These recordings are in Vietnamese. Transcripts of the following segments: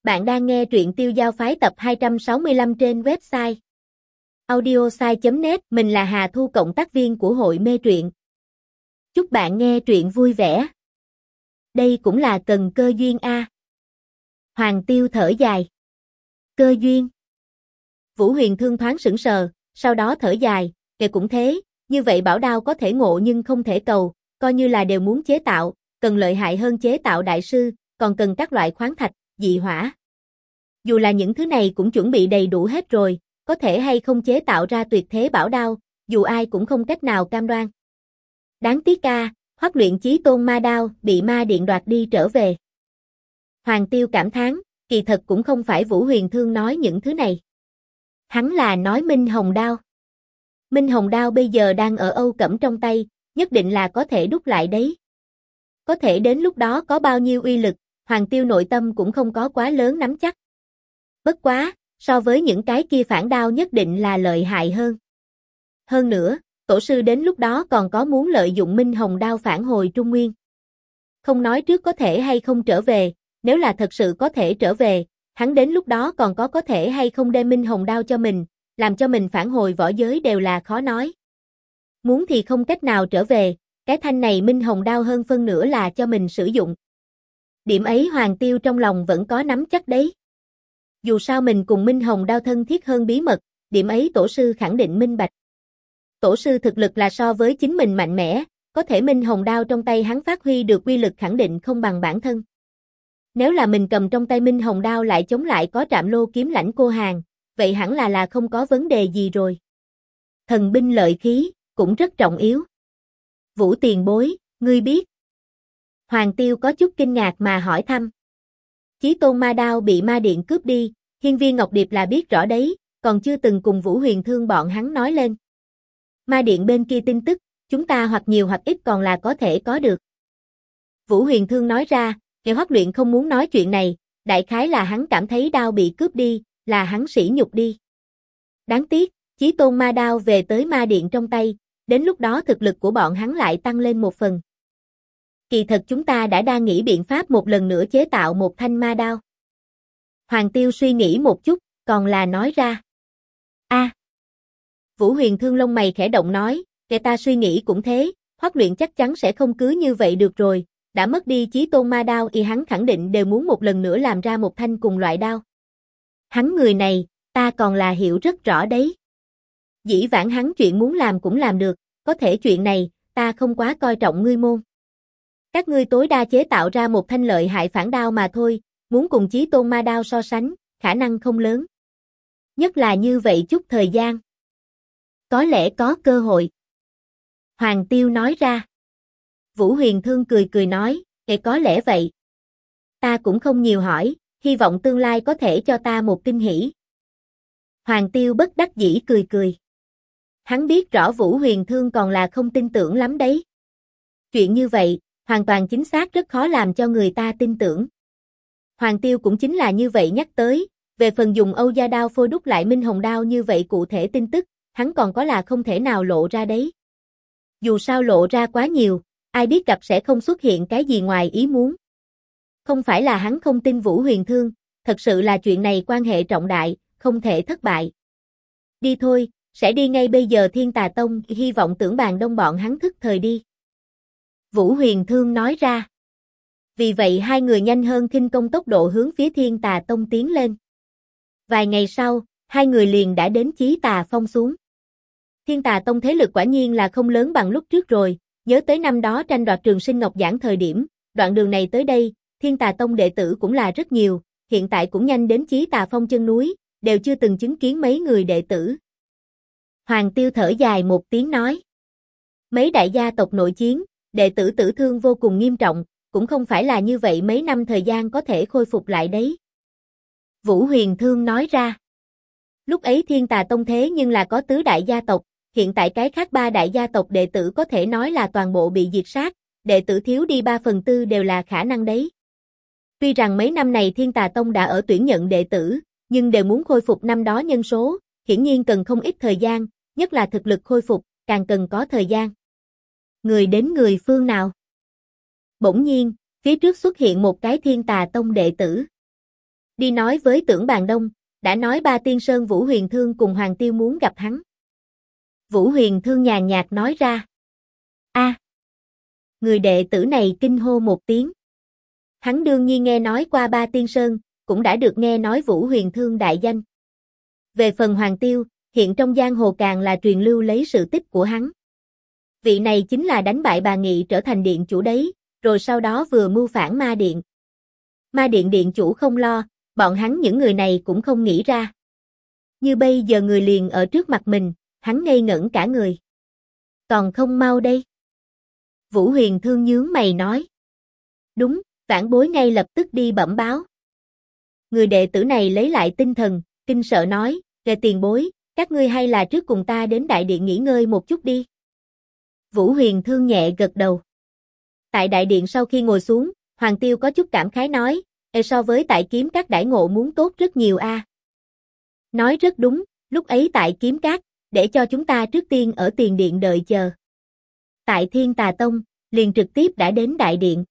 Bạn đang nghe truyện Tiêu Giao Phái tập 265 trên website audiosai.net. Mình là Hà Thu, cộng tác viên của hội mê truyện. Chúc bạn nghe truyện vui vẻ. Đây cũng là cần cơ duyên a. Hoàng Tiêu thở dài. Cơ duyên? Vũ Huyền Thương thoáng sững sờ, sau đó thở dài, kể cũng thế, như vậy bảo đao có thể ngộ nhưng không thể cầu, coi như là đều muốn chế tạo, cần lợi hại hơn chế tạo đại sư, còn cần các loại khoáng thạch, dị hỏa. Dù là những thứ này cũng chuẩn bị đầy đủ hết rồi, có thể hay không chế tạo ra tuyệt thế bảo đao, dù ai cũng không cách nào cam đoan. Đáng tiếc a, Hoắc luyện chí tôn ma đao bị ma điện đoạt đi trở về. Hoàng Tiêu cảm thán, kỳ thật cũng không phải Vũ Huyền Thương nói những thứ này. Hắn là nói Minh Hồng đao. Minh Hồng đao bây giờ đang ở Âu Cẩm trong tay, nhất định là có thể đúc lại đấy. Có thể đến lúc đó có bao nhiêu uy lực, Hoàng Tiêu nội tâm cũng không có quá lớn nắm chắc. Bất quá, so với những cái kia phản đao nhất định là lợi hại hơn. Hơn nữa, tổ sư đến lúc đó còn có muốn lợi dụng Minh Hồng đao phản hồi Trung Nguyên. Không nói trước có thể hay không trở về, nếu là thật sự có thể trở về, hắn đến lúc đó còn có thể hay không đem Minh Hồng đao cho mình, làm cho mình phản hồi võ giới đều là khó nói. Muốn thì không cách nào trở về, cái thanh này Minh Hồng đao hơn phân nửa là cho mình sử dụng. Điểm ấy Hoàng Tiêu trong lòng vẫn có nắm chắc đấy. Dù sao mình cùng Minh Hồng đao thân thiết hơn bí mật, điểm ấy tổ sư khẳng định minh bạch. Tổ sư thực lực là so với chính mình mạnh mẽ, có thể Minh Hồng đao trong tay hắn phát huy được uy lực khẳng định không bằng bản thân. Nếu là mình cầm trong tay Minh Hồng đao lại chống lại có Trạm Lô kiếm lãnh cô hàng, vậy hẳn là không có vấn đề gì rồi. Thần binh lợi khí, cũng rất trọng yếu. Vũ tiền bối, ngươi biết. Hoàng Tiêu có chút kinh ngạc mà hỏi thăm. Chí tôn ma đao bị ma điện cướp đi, Hiên Viên Ngọc Điệp là biết rõ đấy, còn chưa từng cùng Vũ Huyền Thương bọn hắn nói lên. Ma điện bên kia tin tức, chúng ta hoặc nhiều hoặc ít còn là có thể có được. Vũ Huyền Thương nói ra, Kẻ Hoắc luyện không muốn nói chuyện này, đại khái là hắn cảm thấy đao bị cướp đi, là hắn sỉ nhục đi. Đáng tiếc, chí tôn ma đao về tới ma điện trong tay, đến lúc đó thực lực của bọn hắn lại tăng lên một phần. Kỳ thật chúng ta đã đang nghĩ biện pháp một lần nữa chế tạo một thanh ma đao. Hoàng Tiêu suy nghĩ một chút, còn là nói ra. Vũ Huyền Thương lông mày khẽ động nói, kẻ ta suy nghĩ cũng thế, Hoắc luyện chắc chắn sẽ không cứ như vậy được rồi, đã mất đi chí tôn ma đao thì hắn khẳng định đều muốn một lần nữa làm ra một thanh cùng loại đao. Hắn người này, ta còn là hiểu rất rõ đấy. Dĩ vãng hắn chuyện muốn làm cũng làm được, có thể chuyện này, ta không quá coi trọng ngươi môn. Các ngươi tối đa chế tạo ra một thanh lợi hại phản đao mà thôi, muốn cùng chí tôn ma đao so sánh, khả năng không lớn. Nhất là như vậy chút thời gian. Có lẽ có cơ hội. Hoàng Tiêu nói ra. Vũ Huyền Thương cười cười nói, có lẽ vậy. Ta cũng không nhiều hỏi, hy vọng tương lai có thể cho ta một kinh hỉ. Hoàng Tiêu bất đắc dĩ cười cười. Hắn biết rõ Vũ Huyền Thương còn là không tin tưởng lắm đấy. Chuyện như vậy, hoàn toàn chính xác rất khó làm cho người ta tin tưởng. Hoàng Tiêu cũng chính là như vậy nhắc tới, về phần dùng Âu Gia đao phôi đúc lại Minh Hồng đao như vậy cụ thể tin tức, hắn còn có là không thể nào lộ ra đấy. Dù sao lộ ra quá nhiều, ai biết gặp sẽ không xuất hiện cái gì ngoài ý muốn. Không phải là hắn không tin Vũ Huyền Thương, thật sự là chuyện này quan hệ trọng đại, không thể thất bại. Đi thôi, sẽ đi ngay bây giờ Thiên Tà Tông, hy vọng Tưởng Bàn Đông bọn hắn thức thời đi. Vũ Huyền Thương nói ra. Vì vậy hai người nhanh hơn khinh công tốc độ hướng phía Thiên Tà Tông tiến lên. Vài ngày sau, hai người liền đã đến Chí Tà Phong xuống. Thiên Tà Tông thế lực quả nhiên là không lớn bằng lúc trước rồi, nhớ tới năm đó tranh đoạt Trường Sinh Ngọc Giảng thời điểm, đoạn đường này tới đây, Thiên Tà Tông đệ tử cũng là rất nhiều, hiện tại cũng nhanh đến Chí Tà Phong chân núi, đều chưa từng chứng kiến mấy người đệ tử. Hoàng Tiêu thở dài một tiếng nói. Mấy đại gia tộc nội chiến, đệ tử tử thương vô cùng nghiêm trọng, cũng không phải là như vậy mấy năm thời gian có thể khôi phục lại đấy. Vũ Huyền Thương nói ra. Lúc ấy Thiên Tà Tông thế nhưng là có tứ đại gia tộc, hiện tại cái khác ba đại gia tộc đệ tử có thể nói là toàn bộ bị diệt sát, đệ tử thiếu đi 3/4 đều là khả năng đấy. Tuy rằng mấy năm này Thiên Tà Tông đã ở tuyển nhận đệ tử, nhưng đều muốn khôi phục năm đó nhân số, hiển nhiên cần không ít thời gian, nhất là thực lực khôi phục, càng cần có thời gian. Người đến người phương nào? Bỗng nhiên, phía trước xuất hiện một cái Thiên Tà Tông đệ tử. đi nói với Tưởng Bàn Đông, đã nói ba tiên sơn Vũ Huyền Thương cùng Hoàng Tiêu muốn gặp hắn. Vũ Huyền Thương nhàn nhạt nói ra. A. Người đệ tử này kinh hô một tiếng. Hắn đương nhiên nghe nói qua ba tiên sơn, cũng đã được nghe nói Vũ Huyền Thương đại danh. Về phần Hoàng Tiêu, hiện trong giang hồ càng là truyền lưu lấy sự tích của hắn. Vị này chính là đánh bại Bà Nghị trở thành điện chủ đấy, rồi sau đó vừa mưu phản Ma Điện. Ma Điện điện chủ không lo, bọn hắn những người này cũng không nghĩ ra. Như bây giờ người liền ở trước mặt mình, hắn ngây ngẩn cả người. Còn không mau đây. Vũ Huyền Thương nhướng mày nói. Đúng, vãn bối ngay lập tức đi bẩm báo. Người đệ tử này lấy lại tinh thần, kinh sợ nói, kẻ tiền bối, các ngươi hay là trước cùng ta đến đại điện nghỉ ngơi một chút đi. Vũ Huyền Thương nhẹ gật đầu. Tại đại điện sau khi ngồi xuống, Hoàng Tiêu có chút cảm khái nói, so với tại Kiếm Các đãi ngộ muốn tốt rất nhiều a. Nói rất đúng, lúc ấy tại Kiếm Các, để cho chúng ta trước tiên ở tiền điện đợi chờ. Tại Thiên Tà Tông, liền trực tiếp đã đến đại điện.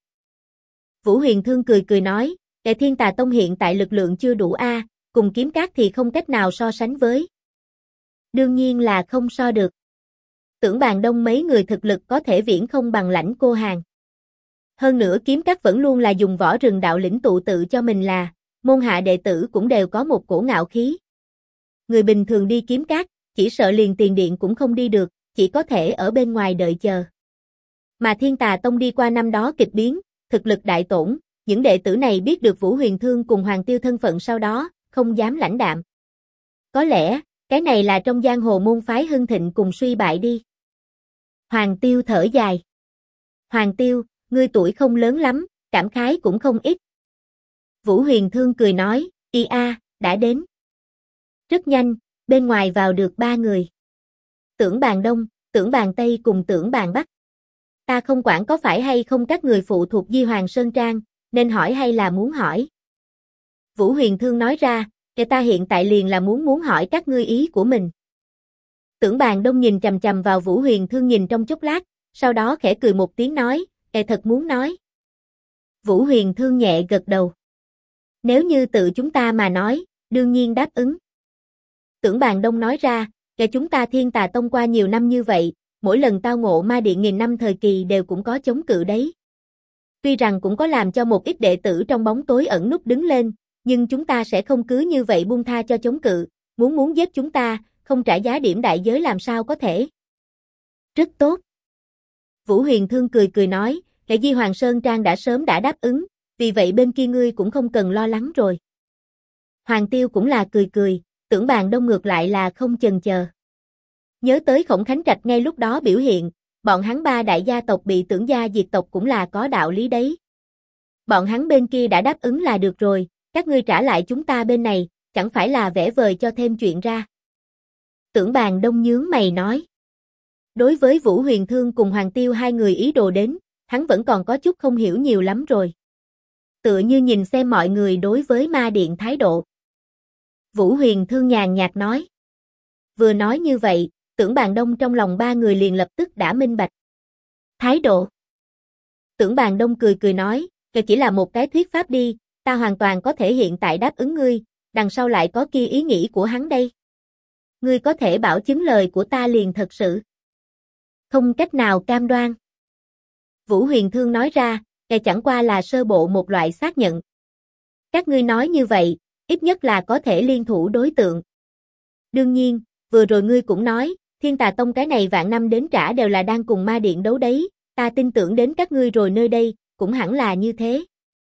Vũ Huyền Thương cười cười nói, cái Thiên Tà Tông hiện tại lực lượng chưa đủ a, cùng Kiếm Các thì không cách nào so sánh với. Đương nhiên là không so được. Tưởng Bàn Đông mấy người thực lực có thể viễn không bằng Lãnh Cô Hàn. Hơn nữa Kiếm Các vẫn luôn là dùng võ rừng đạo lĩnh tụ tự cho mình là, môn hạ đệ tử cũng đều có một cổ ngạo khí. Người bình thường đi Kiếm Các, chỉ sợ liền tiền điện cũng không đi được, chỉ có thể ở bên ngoài đợi chờ. Mà Thiên Tà Tông đi qua năm đó kịch biến, thực lực đại tổn, những đệ tử này biết được Vũ Huyền Thương cùng Hoàng Tiêu thân phận sau đó, không dám lãnh đạm. Có lẽ, cái này là trong giang hồ môn phái hưng thịnh cùng suy bại đi. Hoàng Tiêu thở dài. Hoàng Tiêu, ngươi tuổi không lớn lắm, cảm khái cũng không ít. Vũ Huyền Thương cười nói, đã đến. Rất nhanh, bên ngoài vào được ba người. Tưởng Bàn Đông, Tưởng Bàn Tây cùng Tưởng Bàn Bắc. Ta không quản có phải hay không các người phụ thuộc Di Hoàng Sơn Trang, nên hỏi hay là muốn hỏi. Vũ Huyền Thương nói ra, ta hiện tại liền là muốn hỏi các ngươi ý của mình. Tưởng Bàn Đông nhìn chằm chằm vào Vũ Huyền Thương nhìn trong chốc lát, sau đó khẽ cười một tiếng nói, thật muốn nói. Vũ Huyền Thương nhẹ gật đầu. Nếu như tự chúng ta mà nói, đương nhiên đáp ứng. Tưởng Bàn Đông nói ra, chúng ta Thiên Tà Tông qua nhiều năm như vậy, mỗi lần tao ngộ Ma Điện nghìn năm thời kỳ đều cũng có chống cự đấy. Tuy rằng cũng có làm cho một ít đệ tử trong bóng tối ẩn núp đứng lên, nhưng chúng ta sẽ không cứ như vậy buông tha cho chống cự, muốn giết chúng ta, không trả giá điểm đại giới làm sao có thể. Rất tốt. Vũ Huyền Thương cười cười nói, cái Di Hoàng Sơn Trang đã sớm đã đáp ứng, vì vậy bên kia ngươi cũng không cần lo lắng rồi. Hoàng Tiêu cũng là cười cười, Tưởng Bàn Đông ngược lại là không chần chờ. Nhớ tới Khổng Khánh Trạch ngay lúc đó biểu hiện, bọn hắn ba đại gia tộc bị Tưởng gia diệt tộc cũng là có đạo lý đấy. Bọn hắn bên kia đã đáp ứng là được rồi, các ngươi trả lại chúng ta bên này, chẳng phải là vẽ vời cho thêm chuyện ra. Tưởng Bàn Đông nhướng mày nói. Đối với Vũ Huyền Thương cùng Hoàng Tiêu hai người ý đồ đến, hắn vẫn còn có chút không hiểu nhiều lắm rồi. Tựa như nhìn xem mọi người đối với Ma Điện thái độ. Vũ Huyền Thương nhàn nhạt nói. Vừa nói như vậy, Tưởng Bàn Đông trong lòng ba người liền lập tức đã minh bạch. Thái độ. Tưởng Bàn Đông cười cười nói, cái chỉ là một cái thuyết pháp đi, ta hoàn toàn có thể hiện tại đáp ứng ngươi, đằng sau lại có kia ý nghĩ của hắn đây. Ngươi có thể bảo chứng lời của ta liền thật sự. Không cách nào cam đoan. Vũ Huyền Thương nói ra, cái chẳng qua là sơ bộ một loại xác nhận. Các ngươi nói như vậy, ít nhất là có thể liên thủ đối tượng. Đương nhiên, vừa rồi ngươi cũng nói, Thiên Tà Tông cái này vạn năm đến trả đều là đang cùng Ma Điện đấu đấy, ta tin tưởng đến các ngươi rồi nơi đây, cũng hẳn là như thế.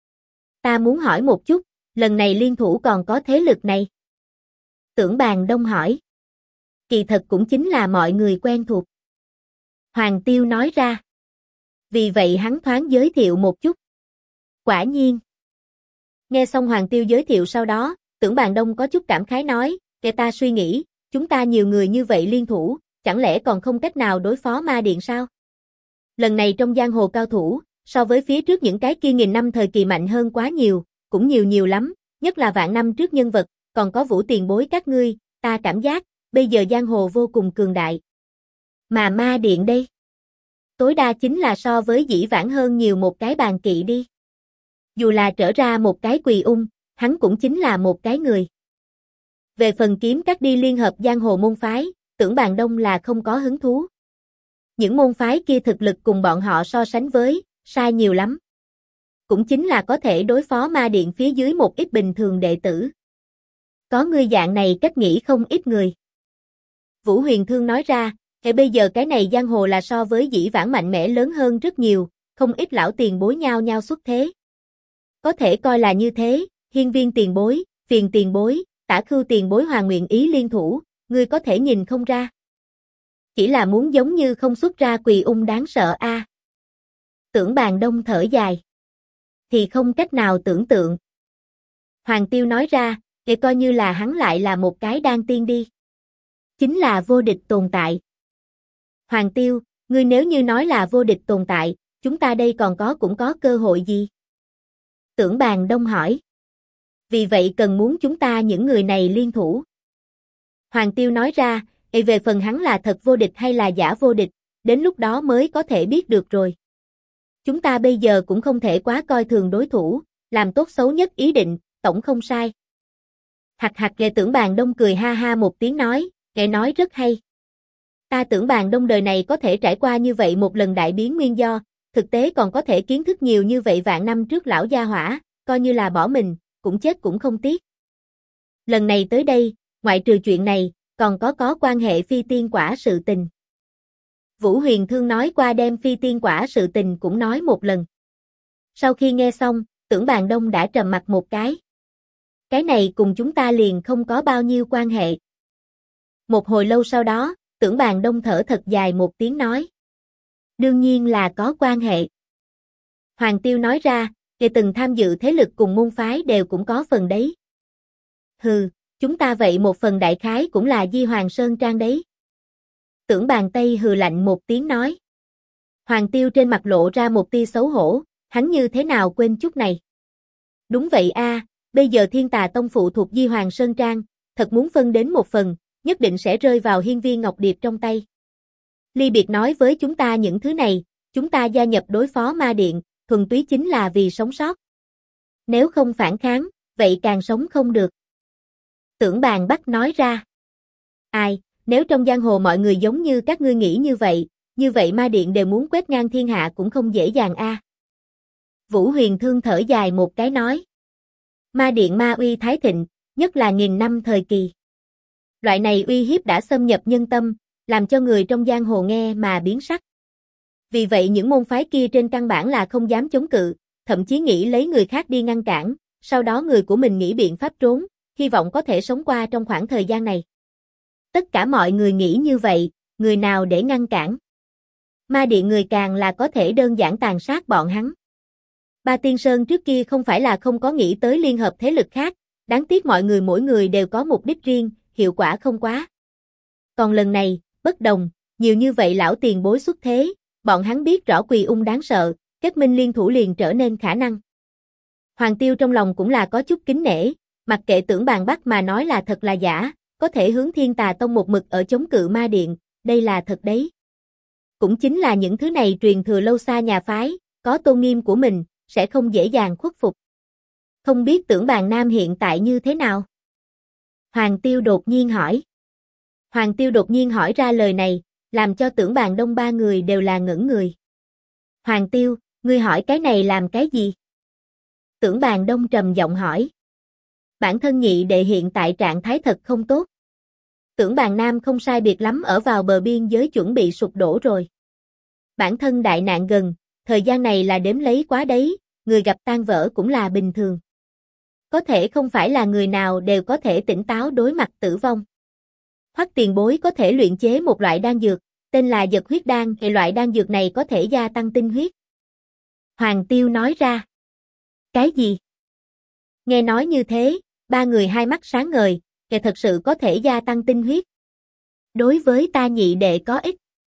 Ta muốn hỏi một chút, lần này liên thủ còn có thế lực này? Tưởng Bàn Đông hỏi. Kỳ thật cũng chính là mọi người quen thuộc. Hoàng Tiêu nói ra. Vì vậy hắn thoáng giới thiệu một chút. Quả nhiên. Nghe xong Hoàng Tiêu giới thiệu sau đó, Tưởng Bàn Đông có chút cảm khái nói, kẻ ta suy nghĩ, chúng ta nhiều người như vậy liên thủ, chẳng lẽ còn không cách nào đối phó Ma Điện sao? Lần này trong giang hồ cao thủ, so với phía trước những cái kia nghìn năm thời kỳ mạnh hơn quá nhiều, cũng nhiều lắm, nhất là vạn năm trước nhân vật, còn có Vũ tiền bối các ngươi, ta cảm giác, bây giờ giang hồ vô cùng cường đại. Mà Ma Điện đây? Tối đa chính là so với dĩ vãng hơn nhiều một cái bàn kỵ đi. Dù là trở ra một cái Quỳ Ung, hắn cũng chính là một cái người. Về phần kiếm các đi liên hợp giang hồ môn phái, Tưởng Bàn Đông là không có hứng thú. Những môn phái kia thực lực cùng bọn họ so sánh với, sai nhiều lắm. Cũng chính là có thể đối phó ma điện phía dưới một ít bình thường đệ tử. Có người dạng này cách nghĩ không ít người. Vũ Huyền Thương nói ra, bây giờ cái này giang hồ là so với dĩ vãng mạnh mẽ lớn hơn rất nhiều, không ít lão tiền bối nhao nhao xuất thế. Có thể coi là như thế, Hiên Viên tiền bối, Phiền tiền bối, Tả Khưu tiền bối hòa nguyện ý liên thủ, ngươi có thể nhìn không ra. Chỉ là muốn giống như không xuất ra Quỳ Ung đáng sợ a. Tưởng Bàn Đông thở dài. Thì không cách nào tưởng tượng. Hoàng Tiêu nói ra, coi như là hắn lại là một cái đan tiên đi. Chính là vô địch tồn tại. Hoàng Tiêu, ngươi nếu như nói là vô địch tồn tại, chúng ta đây còn cũng có cơ hội gì? Tưởng Bàn Đông hỏi. Vì vậy cần muốn chúng ta những người này liên thủ. Hoàng Tiêu nói ra, về phần hắn là thật vô địch hay là giả vô địch, đến lúc đó mới có thể biết được rồi. Chúng ta bây giờ cũng không thể quá coi thường đối thủ, làm tốt xấu nhất ý định, tổng không sai. Hạc hạc ghê Tưởng Bàn Đông cười ha ha một tiếng nói, nghe nói rất hay. Ta Tưởng Bàn Đông đời này có thể trải qua như vậy một lần đại biến nguyên do, thực tế còn có thể kiến thức nhiều như vậy vạn năm trước lão gia hỏa, coi như là bỏ mình, cũng chết cũng không tiếc. Lần này tới đây, ngoại trừ chuyện này, còn có quan hệ phi tiên quả sự tình. Vũ Huyền Thương nói qua đem phi tiên quả sự tình cũng nói một lần. Sau khi nghe xong, Tưởng Bàn Đông đã trầm mặt một cái. Cái này cùng chúng ta liền không có bao nhiêu quan hệ. Một hồi lâu sau đó, Tưởng Bàn Đông thở thật dài một tiếng nói. Đương nhiên là có quan hệ. Hoàng Tiêu nói ra, kể từng tham dự thế lực cùng môn phái đều cũng có phần đấy. Hừ, chúng ta vậy một phần đại khái cũng là Di Hoàng Sơn Trang đấy. Tưởng Bàn Tây hừ lạnh một tiếng nói. Hoàng Tiêu trên mặt lộ ra một tia xấu hổ, hắn như thế nào quên chút này. Đúng vậy a, bây giờ Thiên Tà Tông phụ thuộc Di Hoàng Sơn Trang, thật muốn phân đến một phần, nhất định sẽ rơi vào Hiên Viên Ngọc Điệp trong tay. Ly biệt nói với chúng ta những thứ này, chúng ta gia nhập đối phó ma điện, thuần túy chính là vì sống sót. Nếu không phản kháng, vậy càng sống không được. Tưởng Bàn Bắc nói ra. Ai, nếu trong giang hồ mọi người giống như các ngươi nghĩ như vậy ma điện đều muốn quét ngang thiên hạ cũng không dễ dàng a. Vũ Huyền Thương thở dài một cái nói. Ma điện ma uy thái thịnh, nhất là nghìn năm thời kỳ. Loại này uy hiếp đã xâm nhập nhân tâm, làm cho người trong giang hồ nghe mà biến sắc. Vì vậy những môn phái kia trên căn bản là không dám chống cự, thậm chí nghĩ lấy người khác đi ngăn cản, sau đó người của mình nghĩ biện pháp trốn, hy vọng có thể sống qua trong khoảng thời gian này. Tất cả mọi người nghĩ như vậy, người nào để ngăn cản. Ma điện người càng là có thể đơn giản tàn sát bọn hắn. Ba Tiên Sơn trước kia không phải là không có nghĩ tới liên hợp thế lực khác, đáng tiếc mọi người mỗi người đều có mục đích riêng, hiệu quả không quá. Còn lần này, bất đồng, nhiều như vậy lão tiền bối xuất thế, bọn hắn biết rõ Quỳ Ung đáng sợ, kết minh liên thủ liền trở nên khả năng. Hoàng Tiêu trong lòng cũng là có chút kính nể, mặc kệ Tưởng Bàn Bắc mà nói là thật là giả, có thể hướng Thiên Tà Tông một mực ở chống cự ma điện, đây là thật đấy. Cũng chính là những thứ này truyền thừa lâu xa nhà phái, có tôn nghiêm của mình, sẽ không dễ dàng khuất phục. Không biết Tưởng Bàn Nam hiện tại như thế nào? Hoàng Tiêu đột nhiên hỏi. Hoàng Tiêu đột nhiên hỏi ra lời này, làm cho Tưởng Bàn Đông ba người đều là ngẩn người. Hoàng Tiêu, ngươi hỏi cái này làm cái gì? Tưởng Bàn Đông trầm giọng hỏi. Bản thân nhị đệ hiện tại trạng thái thật không tốt. Tưởng Bàn Nam không sai biệt lắm ở vào bờ biên giới chuẩn bị sụp đổ rồi. Bản thân đại nạn gần, thời gian này là đếm lấy quá đấy, người gặp tan vỡ cũng là bình thường. Có thể không phải là người nào đều có thể tỉnh táo đối mặt tử vong. Hoắc tiền bối có thể luyện chế một loại đan dược, tên là Dật Huyết Đan, loại đan dược này có thể gia tăng tinh huyết. Hoàng Tiêu nói ra. Cái gì? Nghe nói như thế, ba người hai mắt sáng ngời, thật sự có thể gia tăng tinh huyết. Đối với ta nhị đệ có ích.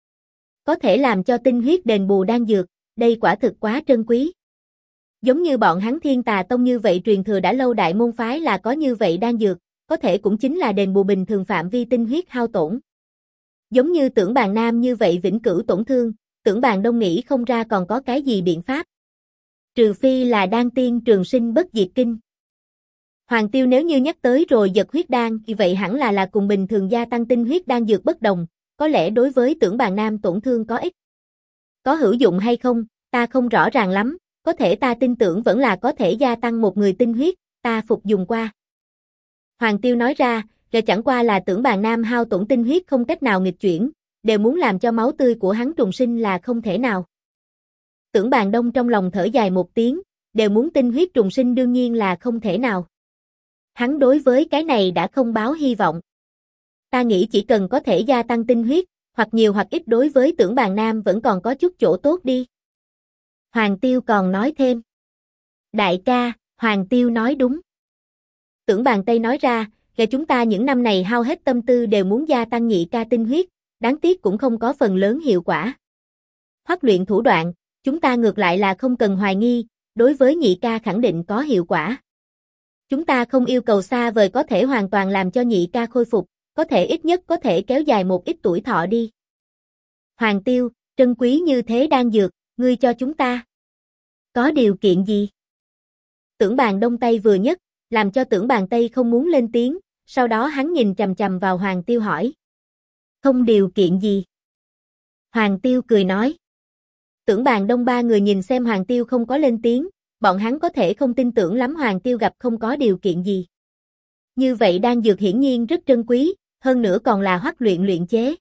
Có thể làm cho tinh huyết đền bù đan dược, đây quả thực quá trân quý. Giống như bọn hắn Thiên Tà Tông như vậy truyền thừa đã lâu đại môn phái là có như vậy đan dược, có thể cũng chính là đền bù bình thường phạm vi tinh huyết hao tổn. Giống như Tưởng Bàn Nam như vậy vĩnh cửu tổn thương, Tưởng Bàn Đông nghĩ không ra còn có cái gì biện pháp. Trừ phi là đan tiên trường sinh bất diệt kinh. Hoàng Tiêu nếu như nhắc tới rồi giật huyết đan thì vậy hẳn là cùng bình thường gia tăng tinh huyết đan dược bất đồng, có lẽ đối với Tưởng Bàn Nam tổn thương có ích. Có hữu dụng hay không, ta không rõ ràng lắm, có thể ta tin tưởng vẫn là có thể gia tăng một người tinh huyết, ta phục dùng qua. Hoàng Tiêu nói ra, chẳng qua là Tưởng Bàn Nam hao tổn tinh huyết không cách nào nghịch chuyển, đều muốn làm cho máu tươi của hắn trùng sinh là không thể nào. Tưởng Bàn Đông trong lòng thở dài một tiếng, đều muốn tinh huyết trùng sinh đương nhiên là không thể nào. Hắn đối với cái này đã không báo hy vọng. Ta nghĩ chỉ cần có thể gia tăng tinh huyết, hoặc nhiều hoặc ít đối với Tưởng Bàn Nam vẫn còn có chút chỗ tốt đi. Hoàng Tiêu còn nói thêm. Đại ca, Hoàng Tiêu nói đúng. Tưởng Bàn Tây nói ra, chúng ta những năm này hao hết tâm tư đều muốn gia tăng nhị ca tinh huyết, đáng tiếc cũng không có phần lớn hiệu quả. Hoắc luyện thủ đoạn, chúng ta ngược lại là không cần hoài nghi, đối với nhị ca khẳng định có hiệu quả. Chúng ta không yêu cầu xa vời có thể hoàn toàn làm cho nhị ca khôi phục, có thể ít nhất có thể kéo dài một ít tuổi thọ đi. Hoàng Tiêu, trân quý như thế đang dược, ngươi cho chúng ta. Có điều kiện gì? Tưởng Bàn Đông tay vừa nhấc, làm cho Tưởng Bàn Tây không muốn lên tiếng, sau đó hắn nhìn chằm chằm vào Hoàng Tiêu hỏi. Không điều kiện gì? Hoàng Tiêu cười nói. Tưởng Bàn Đông ba người nhìn xem Hoàng Tiêu không có lên tiếng, bọn hắn có thể không tin tưởng lắm Hoàng Tiêu gặp không có điều kiện gì. Như vậy đan dược hiển nhiên rất trân quý, hơn nữa còn là Hoắc luyện luyện chế.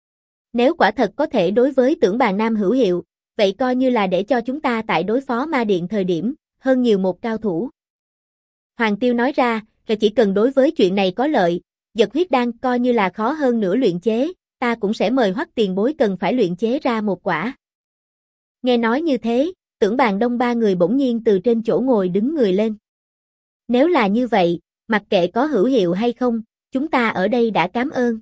Nếu quả thật có thể đối với Tưởng Bàn Nam hữu hiệu, vậy coi như là để cho chúng ta tại đối phó ma điện thời điểm, hơn nhiều một cao thủ. Hoàng Tiêu nói ra, chỉ cần đối với chuyện này có lợi, giật huyết đan coi như là khó hơn nữa luyện chế, ta cũng sẽ mời Hoắc tiền bối cần phải luyện chế ra một quả. Nghe nói như thế, Tưởng Bàn Đông ba người bỗng nhiên từ trên chỗ ngồi đứng người lên. Nếu là như vậy, mặc kệ có hữu hiệu hay không, chúng ta ở đây đã cảm ơn.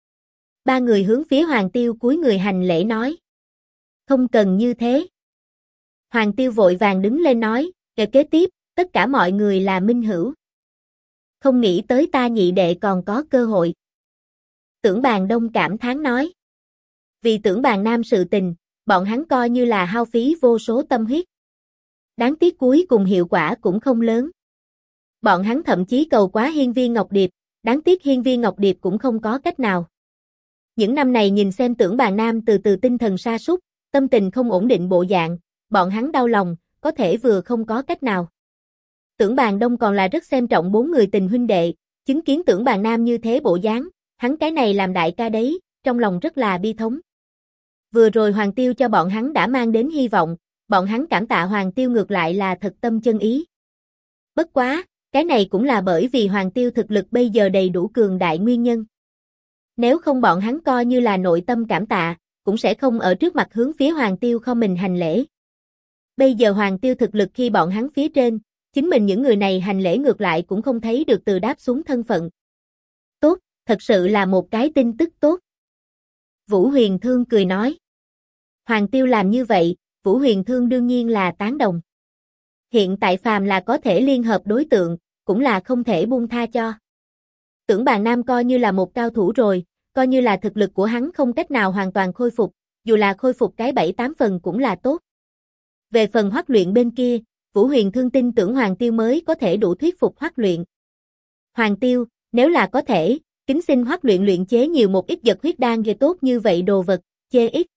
Ba người hướng phía Hoàng Tiêu cúi người hành lễ nói. Không cần như thế. Hoàng Tiêu vội vàng đứng lên nói, kế tiếp, tất cả mọi người là minh hữu. Không nghĩ tới ta nhị đệ còn có cơ hội. Tưởng Bàn Đông cảm thán nói. Vì Tưởng Bàn Nam sự tình, bọn hắn coi như là hao phí vô số tâm huyết. Đáng tiếc cuối cùng hiệu quả cũng không lớn. Bọn hắn thậm chí cầu quá Hiên Viên Ngọc Điệp, đáng tiếc Hiên Viên Ngọc Điệp cũng không có cách nào. Những năm này nhìn xem Tưởng Bàn Nam từ từ tinh thần sa sút, tâm tình không ổn định bộ dạng, bọn hắn đau lòng, có thể vừa không có cách nào. Tưởng Bàn Đông còn là rất xem trọng bốn người tình huynh đệ, chứng kiến Tưởng Bàn Nam như thế bộ dáng, hắn cái này làm đại ca đấy, trong lòng rất là bi thống. Vừa rồi Hoàng Tiêu cho bọn hắn đã mang đến hy vọng, bọn hắn cảm tạ Hoàng Tiêu ngược lại là thật tâm chân ý. Bất quá, cái này cũng là bởi vì Hoàng Tiêu thực lực bây giờ đầy đủ cường đại nguyên nhân. Nếu không bọn hắn coi như là nội tâm cảm tạ, cũng sẽ không ở trước mặt hướng phía Hoàng Tiêu không mình hành lễ. Bây giờ Hoàng Tiêu thực lực khi bọn hắn phía trên, chính mình những người này hành lễ ngược lại cũng không thấy được từ đáp xuống thân phận. Tốt, thật sự là một cái tin tức tốt. Vũ Huyền Thương cười nói. Hoàng Tiêu làm như vậy, Vũ Huyền Thương đương nhiên là tán đồng. Hiện tại phàm là có thể liên hợp đối tượng, cũng là không thể buông tha cho. Tưởng Bàn Nam coi như là một cao thủ rồi, coi như là thực lực của hắn không cách nào hoàn toàn khôi phục, dù là khôi phục cái 7-8 phần cũng là tốt. Về phần Hoắc luyện bên kia, Vũ Huyền Thương tin tưởng Hoàng Tiêu mới có thể đủ thuyết phục Hoắc luyện. Hoàng Tiêu, nếu là có thể, kính xin Hoắc luyện luyện chế nhiều một ít giật huyết đan tốt như vậy đồ vật, chê ít.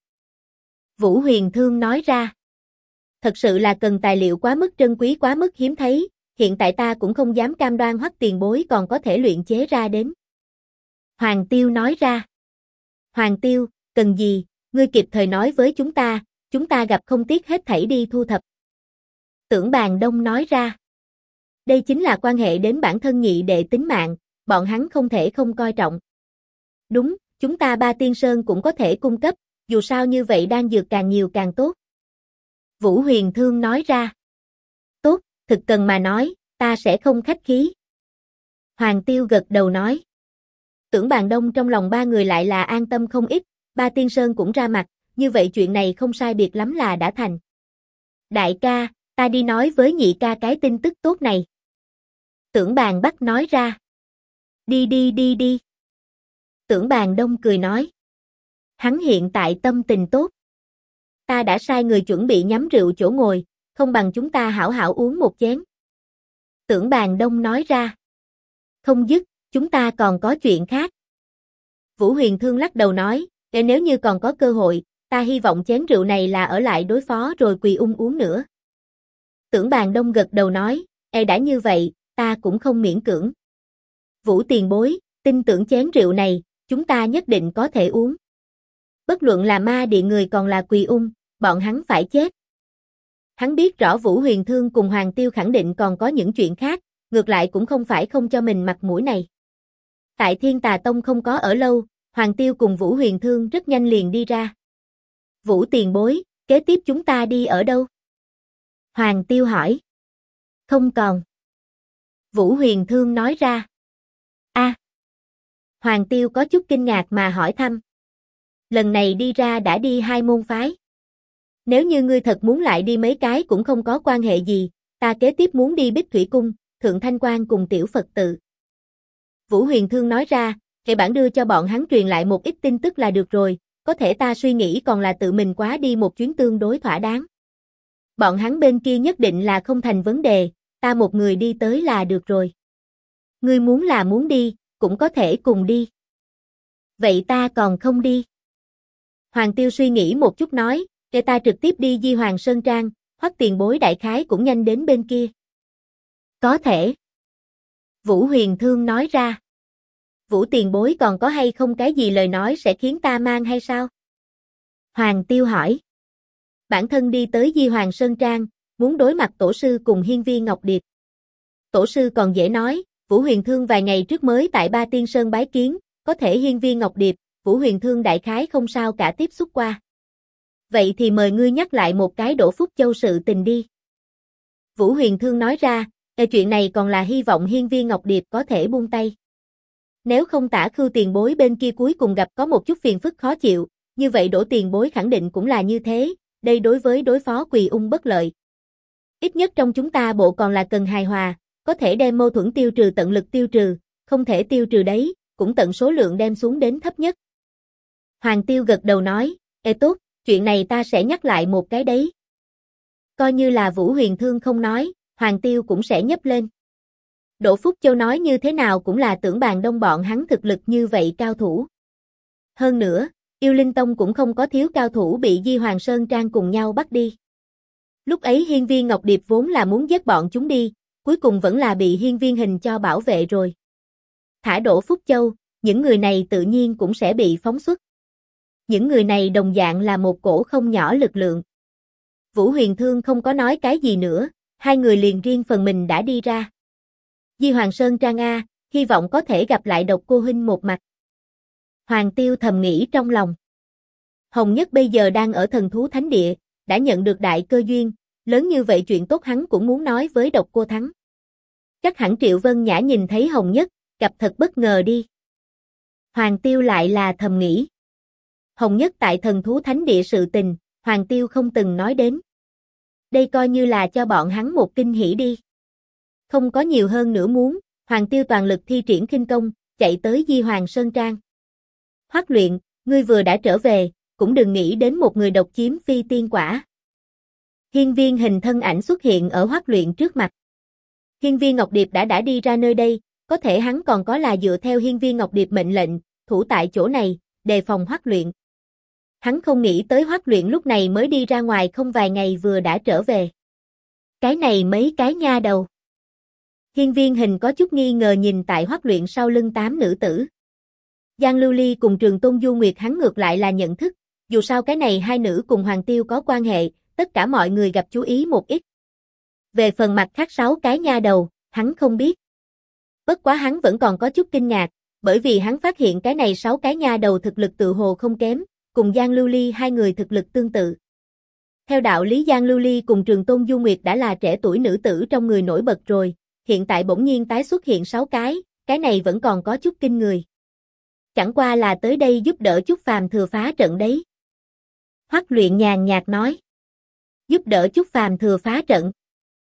Vũ Huyền Thương nói ra. Thật sự là cần tài liệu quá mức trân quý quá mức hiếm thấy, hiện tại ta cũng không dám cam đoan Hoắc tiền bối còn có thể luyện chế ra đến. Hoàng Tiêu nói ra. Hoàng Tiêu, cần gì, ngươi kịp thời nói với chúng ta gặp không tiếc hết thảy đi thu thập. Tưởng Bàn Đông nói ra. Đây chính là quan hệ đến bản thân nhị đệ tính mạng, bọn hắn không thể không coi trọng. Đúng, chúng ta Ba Tiên Sơn cũng có thể cung cấp, dù sao như vậy đan dược càng nhiều càng tốt. Vũ Huyền Thương nói ra. Tốt, thực cần mà nói, ta sẽ không khách khí. Hoàng Tiêu gật đầu nói. Tưởng Bàn Đông trong lòng ba người lại là an tâm không ít, Ba Tiên Sơn cũng ra mặt, như vậy chuyện này không sai biệt lắm là đã thành. Đại ca, ta đi nói với nhị ca cái tin tức tốt này. Tưởng Bàn Bắc nói ra. Đi. Tưởng Bàn Đông cười nói. Hắn hiện tại tâm tình tốt. Ta đã sai người chuẩn bị nhắm rượu chỗ ngồi, không bằng chúng ta hảo hảo uống một chén. Tưởng Bàn Đông nói ra. Không dứt, chúng ta còn có chuyện khác. Vũ Huyền Thương lắc đầu nói, nếu như còn có cơ hội, ta hy vọng chén rượu này là ở lại đối phó rồi Quỳ uống nữa. Tưởng Bàn Đông gật đầu nói, đã như vậy, ta cũng không miễn cưỡng. Vũ tiền bối, tin tưởng chén rượu này, chúng ta nhất định có thể uống. Bất luận là ma địa người còn là Quỳ bọn hắn phải chết. Hắn biết rõ Vũ Huyền Thương cùng Hoàng Tiêu khẳng định còn có những chuyện khác, ngược lại cũng không phải không cho mình mặt mũi này. Tại Thiên Tà Tông không có ở lâu, Hoàng Tiêu cùng Vũ Huyền Thương rất nhanh liền đi ra. Vũ tiền bối, kế tiếp chúng ta đi ở đâu? Hoàng Tiêu hỏi. Không còn. Vũ Huyền Thương nói ra. Hoàng Tiêu có chút kinh ngạc mà hỏi thăm. Lần này đi ra đã đi 2 môn phái. Nếu như ngươi thật muốn lại đi mấy cái cũng không có quan hệ gì, ta kế tiếp muốn đi Bích Thủy Cung, Thượng Thanh Quan cùng Tiểu Phật Tự. Vũ Huyền Thương nói ra, hệ bản đưa cho bọn hắn truyền lại một ít tin tức là được rồi, có thể ta suy nghĩ còn là tự mình quá đi một chuyến tương đối thỏa đáng. Bọn hắn bên kia nhất định là không thành vấn đề, ta một người đi tới là được rồi. Ngươi muốn là muốn đi, cũng có thể cùng đi. Vậy ta còn không đi. Hoàng Tiêu suy nghĩ một chút nói, để ta trực tiếp đi Di Hoàng Sơn Trang, Hoắc tiền bối đại khái cũng nhanh đến bên kia. Có thể. Vũ Huyền Thương nói ra. Vũ tiền bối còn có hay không cái gì lời nói sẽ khiến ta mang hay sao? Hoàng Tiêu hỏi. Bản thân đi tới Di Hoàng Sơn Trang, muốn đối mặt tổ sư cùng Hiên Viên Ngọc Điệp. Tổ sư còn dễ nói, Vũ Huyền Thương vài ngày trước mới tại Ba Tiên Sơn bái kiến, có thể Hiên Viên Ngọc Điệp, Vũ Huyền Thương đại khái không sao cả tiếp xúc qua. Vậy thì mời ngươi nhắc lại một cái Đỗ Phúc Châu sự tình đi. Vũ Huyền Thương nói ra, chuyện này còn là hy vọng Hiên Viên Ngọc Điệp có thể buông tay. Nếu không Tả Khưu tiền bối bên kia cuối cùng gặp có một chút phiền phức khó chịu, như vậy Đỗ tiền bối khẳng định cũng là như thế, đây đối với đối phó Quỳ bất lợi. Ít nhất trong chúng ta bộ còn là cần hài hòa, có thể đem mâu thuẫn tiêu trừ tận lực tiêu trừ, không thể tiêu trừ đấy, cũng tận số lượng đem xuống đến thấp nhất. Hoàng Tiêu gật đầu nói, tốt, chuyện này ta sẽ nhắc lại một cái đấy. Coi như là Vũ Huyền Thương không nói, Hoàng Tiêu cũng sẽ nhấp lên. Đỗ Phúc Châu nói như thế nào cũng là Tưởng Bàn Đông bọn hắn thực lực như vậy cao thủ. Hơn nữa, Yêu Linh Tông cũng không có thiếu cao thủ bị Di Hoàng Sơn Trang cùng nhau bắt đi. Lúc ấy Hiên Viên Ngọc Điệp vốn là muốn giết bọn chúng đi, cuối cùng vẫn là bị Hiên Viên Hình cho bảo vệ rồi. Thả Đỗ Phúc Châu, những người này tự nhiên cũng sẽ bị phóng xuất. Những người này đồng dạng là một cổ không nhỏ lực lượng. Vũ Huyền Thương không có nói cái gì nữa, hai người liền riêng phần mình đã đi ra. Di Hoàng Sơn Trang A, hy vọng có thể gặp lại Độc Cô huynh một mặt. Hoàng Tiêu thầm nghĩ trong lòng. Hồng Nhất bây giờ đang ở Thần Thú Thánh Địa, đã nhận được đại cơ duyên, lớn như vậy chuyện tốt hắn cũng muốn nói với Độc Cô Thắng. Chắc hẳn Triệu Vân Nhã nhìn thấy Hồng Nhất, gặp thật bất ngờ đi. Hoàng Tiêu lại là thầm nghĩ. Hồng Nhất tại Thần Thú Thánh Địa sự tình, Hoàng Tiêu không từng nói đến. Đây coi như là cho bọn hắn một kinh hỉ đi. Không có nhiều hơn nữa muốn, Hoàng Tiêu toàn lực thi triển khinh công, chạy tới Di Hoàng Sơn Trang. Hoắc Luyện, ngươi vừa đã trở về, cũng đừng nghĩ đến một người độc chiếm phi tiên quả. Hiên Viên Hình thân ảnh xuất hiện ở Hoắc Luyện trước mặt. Hiên Viên Ngọc Điệp đã đi ra nơi đây, có thể hắn còn có là dựa theo Hiên Viên Ngọc Điệp mệnh lệnh, thủ tại chỗ này, đề phòng Hoắc Luyện. Hắn không nghĩ tới Hoắc Luyện lúc này mới đi ra ngoài không vài ngày vừa đã trở về. Cái này mấy cái nha đầu. Hiên Viên Hình có chút nghi ngờ nhìn tại Hoắc Luyện sau lưng 8 nữ tử. Giang Lưu Ly cùng Trường Tôn Du Nguyệt hắn ngược lại là nhận thức, dù sao cái này hai nữ cùng Hoàng Tiêu có quan hệ, tất cả mọi người gặp chú ý một ít. Về phần mặt khác 6 cái nha đầu, hắn không biết. Bất quá hắn vẫn còn có chút kinh ngạc, bởi vì hắn phát hiện cái này 6 cái nha đầu thực lực tự hồ không kém, cùng Giang Lưu Ly hai người thực lực tương tự. Theo đạo lý Giang Lưu Ly cùng Trường Tôn Du Nguyệt đã là trẻ tuổi nữ tử trong người nổi bật rồi, hiện tại bỗng nhiên tái xuất hiện 6 cái này vẫn còn có chút kinh người. Chẳng qua là tới đây giúp đỡ Chúc Phàm thừa phá trận đấy. Hoắc Luyện nhàn nhạt nói. Giúp đỡ Chúc Phàm thừa phá trận.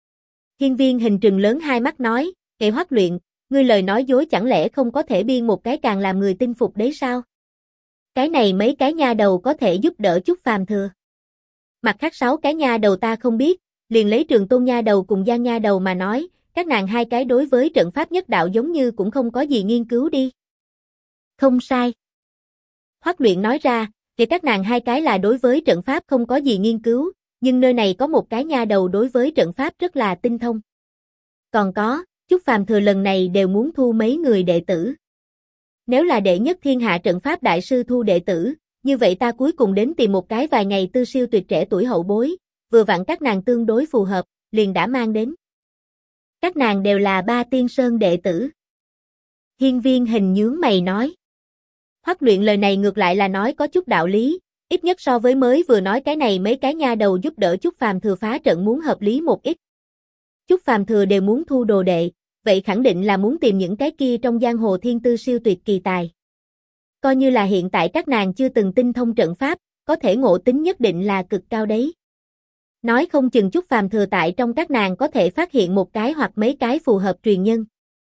Hiên Viên Hình trừng lớn hai mắt nói, Hoắc Luyện, ngươi lời nói dối chẳng lẽ không có thể biên một cái càng làm người tin phục đấy sao? Cái này mấy cái nha đầu có thể giúp đỡ Chúc Phàm thừa. Mặt khác 6 cái nha đầu ta không biết, liền lấy Trường Tôn nha đầu cùng Giang nha đầu mà nói, các nàng hai cái đối với trận pháp nhất đạo giống như cũng không có gì nghiên cứu đi. Không sai. Hoắc Luyện nói ra, thì các nàng hai cái là đối với trận pháp không có gì nghiên cứu, nhưng nơi này có một cái nha đầu đối với trận pháp rất là tinh thông. Còn có, Chúc Phàm Thừa lần này đều muốn thu mấy người đệ tử. Nếu là đệ nhất thiên hạ trận pháp đại sư thu đệ tử, như vậy ta cuối cùng đến tìm một cái vài ngày tư siêu tuyệt trẻ tuổi hậu bối, vừa vặn các nàng tương đối phù hợp, liền đã mang đến. Các nàng đều là Ba Tiên Sơn đệ tử. Hiên Viên Hình nhướng mày nói. Hoắc Luyện lời này ngược lại là nói có chút đạo lý, ít nhất so với mới vừa nói cái này mấy cái nha đầu giúp đỡ Chúc Phàm Thừa phá trận muốn hợp lý một ít. Chúc Phàm Thừa đều muốn thu đồ đệ, vậy khẳng định là muốn tìm những cái kia trong giang hồ thiên tư siêu tuyệt kỳ tài. Coi như là hiện tại các nàng chưa từng tinh thông trận pháp, có thể ngộ tính nhất định là cực cao đấy. Nói không chừng Chúc Phàm Thừa tại trong các nàng có thể phát hiện một cái hoặc mấy cái phù hợp truyền nhân.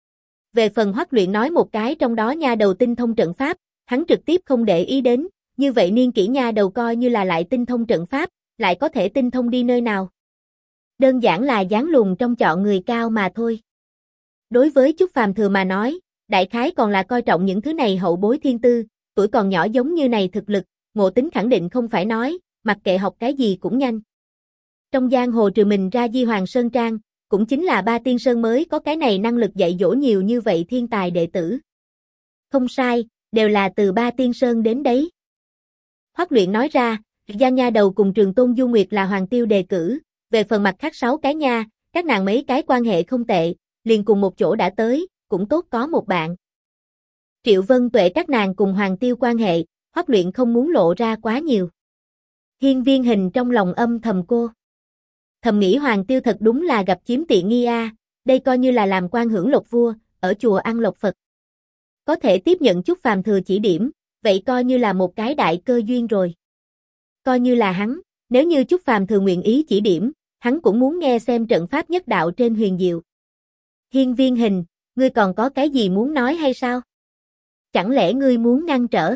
Về phần Hoắc Luyện nói một cái trong đó nha đầu tinh thông trận pháp, hắn trực tiếp không để ý đến, như vậy niên kỷ nha đầu coi như là lại tinh thông trận pháp, lại có thể tinh thông đi nơi nào. Đơn giản là dáng lùn trong chọn người cao mà thôi. Đối với Chúc Phàm Thừa mà nói, đại khái còn là coi trọng những thứ này hậu bối thiên tư, tuổi còn nhỏ giống như này thực lực, ngộ tính khẳng định không phải nói, mặc kệ học cái gì cũng nhanh. Trong giang hồ trừ mình ra Di Hoàng Sơn Trang, cũng chính là Ba Tiên Sơn mới có cái này năng lực dạy dỗ nhiều như vậy thiên tài đệ tử. Không sai, đều là từ Ba Tiên Sơn đến đấy. Hoắc Luyện nói ra, Giang nha đầu cùng Trường Tôn Du Nguyệt là Hoàng Tiêu đề cử, về phần mặt khác 6 cái nha, các nàng mấy cái quan hệ không tệ, liền cùng một chỗ đã tới, cũng tốt có một bạn. Triệu Vân Tuệ các nàng cùng Hoàng Tiêu quan hệ, Hoắc Luyện không muốn lộ ra quá nhiều. Hiên Viên Hình trong lòng âm thầm cô. Thầm nghĩ Hoàng Tiêu thật đúng là gặp chiếm tiện nghi a, đây coi như là làm quan hưởng lộc vua, ở chùa ăn lộc Phật. Có thể tiếp nhận Chúc Phàm Thừa chỉ điểm, vậy coi như là một cái đại cơ duyên rồi. Coi như là hắn, nếu như Chúc Phàm Thừa nguyện ý chỉ điểm, hắn cũng muốn nghe xem trận pháp nhất đạo trên huyền diệu. Hiên Viên Hình, ngươi còn có cái gì muốn nói hay sao? Chẳng lẽ ngươi muốn ngăn trở?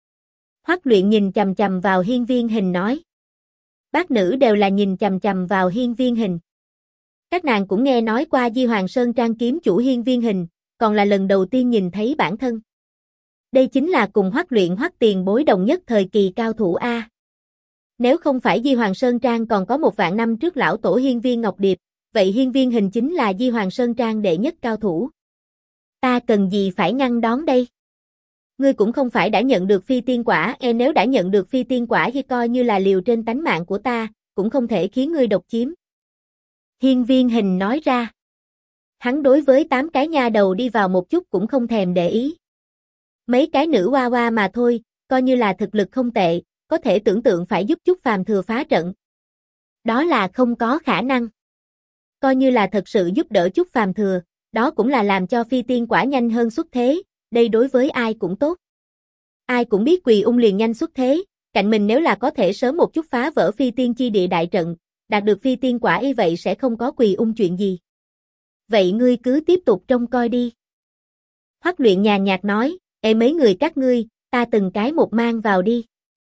Hoắc Luyện nhìn chằm chằm vào Hiên Viên Hình nói. Bác nữ đều là nhìn chằm chằm vào Hiên Viên Hình. Các nàng cũng nghe nói qua Di Hoàng Sơn Trang kiếm chủ Hiên Viên Hình, còn là lần đầu tiên nhìn thấy bản thân. Đây chính là cùng Hoắc Luyện Hoắc tiền bối đồng nhất thời kỳ cao thủ A. Nếu không phải Di Hoàng Sơn Trang còn có 1.000 năm trước lão tổ Hiên Viên Ngọc Điệp, vậy Hiên Viên Hình chính là Di Hoàng Sơn Trang đệ nhất cao thủ. Ta cần gì phải ngăn đón đây? Ngươi cũng không phải đã nhận được phi tiên quả, nếu đã nhận được phi tiên quả thì coi như là liều trên tánh mạng của ta, cũng không thể khiến ngươi độc chiếm. Hiên Viên Hình nói ra. Hắn đối với 8 cái nha đầu đi vào một chút cũng không thèm để ý. Mấy cái nữ hoa hoa mà thôi, coi như là thực lực không tệ, có thể tưởng tượng phải giúp Chúc Phàm Thừa phá trận. Đó là không có khả năng. Coi như là thật sự giúp đỡ Chúc Phàm Thừa, đó cũng là làm cho phi tiên quả nhanh hơn xuất thế, đây đối với ai cũng tốt. Ai cũng biết Quỳ Ung liền nhanh xuất thế, cạnh mình nếu là có thể sớm một chút phá vỡ phi tiên chi địa đại trận, đạt được phi tiên quả y vậy sẽ không có Quỳ Ung chuyện gì. Vậy ngươi cứ tiếp tục trông coi đi. Hoắc Luyện nhàn nhạt nói, mấy người các ngươi, ta từng cái một mang vào đi.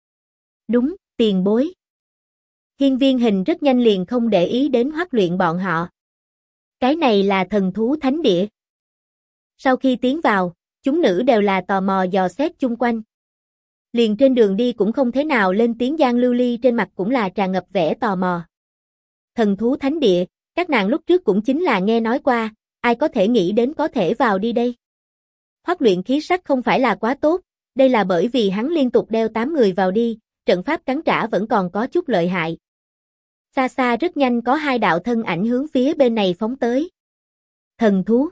Đúng, tiền bối. Hiên Viên Hình rất nhanh liền không để ý đến Hoắc Luyện bọn họ. Cái này là thần thú thánh địa. Sau khi tiến vào, chúng nữ đều là tò mò dò xét chung quanh. Liền trên đường đi cũng không thế nào lên tiếng, Giang Lưu Ly trên mặt cũng là tràn ngập vẻ tò mò. Thần thú thánh địa, các nàng lúc trước cũng chính là nghe nói qua, ai có thể nghĩ đến có thể vào đi đây. Hoắc Luyện khí sắc không phải là quá tốt, đây là bởi vì hắn liên tục đeo 8 người vào đi, trận pháp cắn trả vẫn còn có chút lợi hại. Xa xa rất nhanh có 2 đạo thân ảnh hướng phía bên này phóng tới. Thần thú.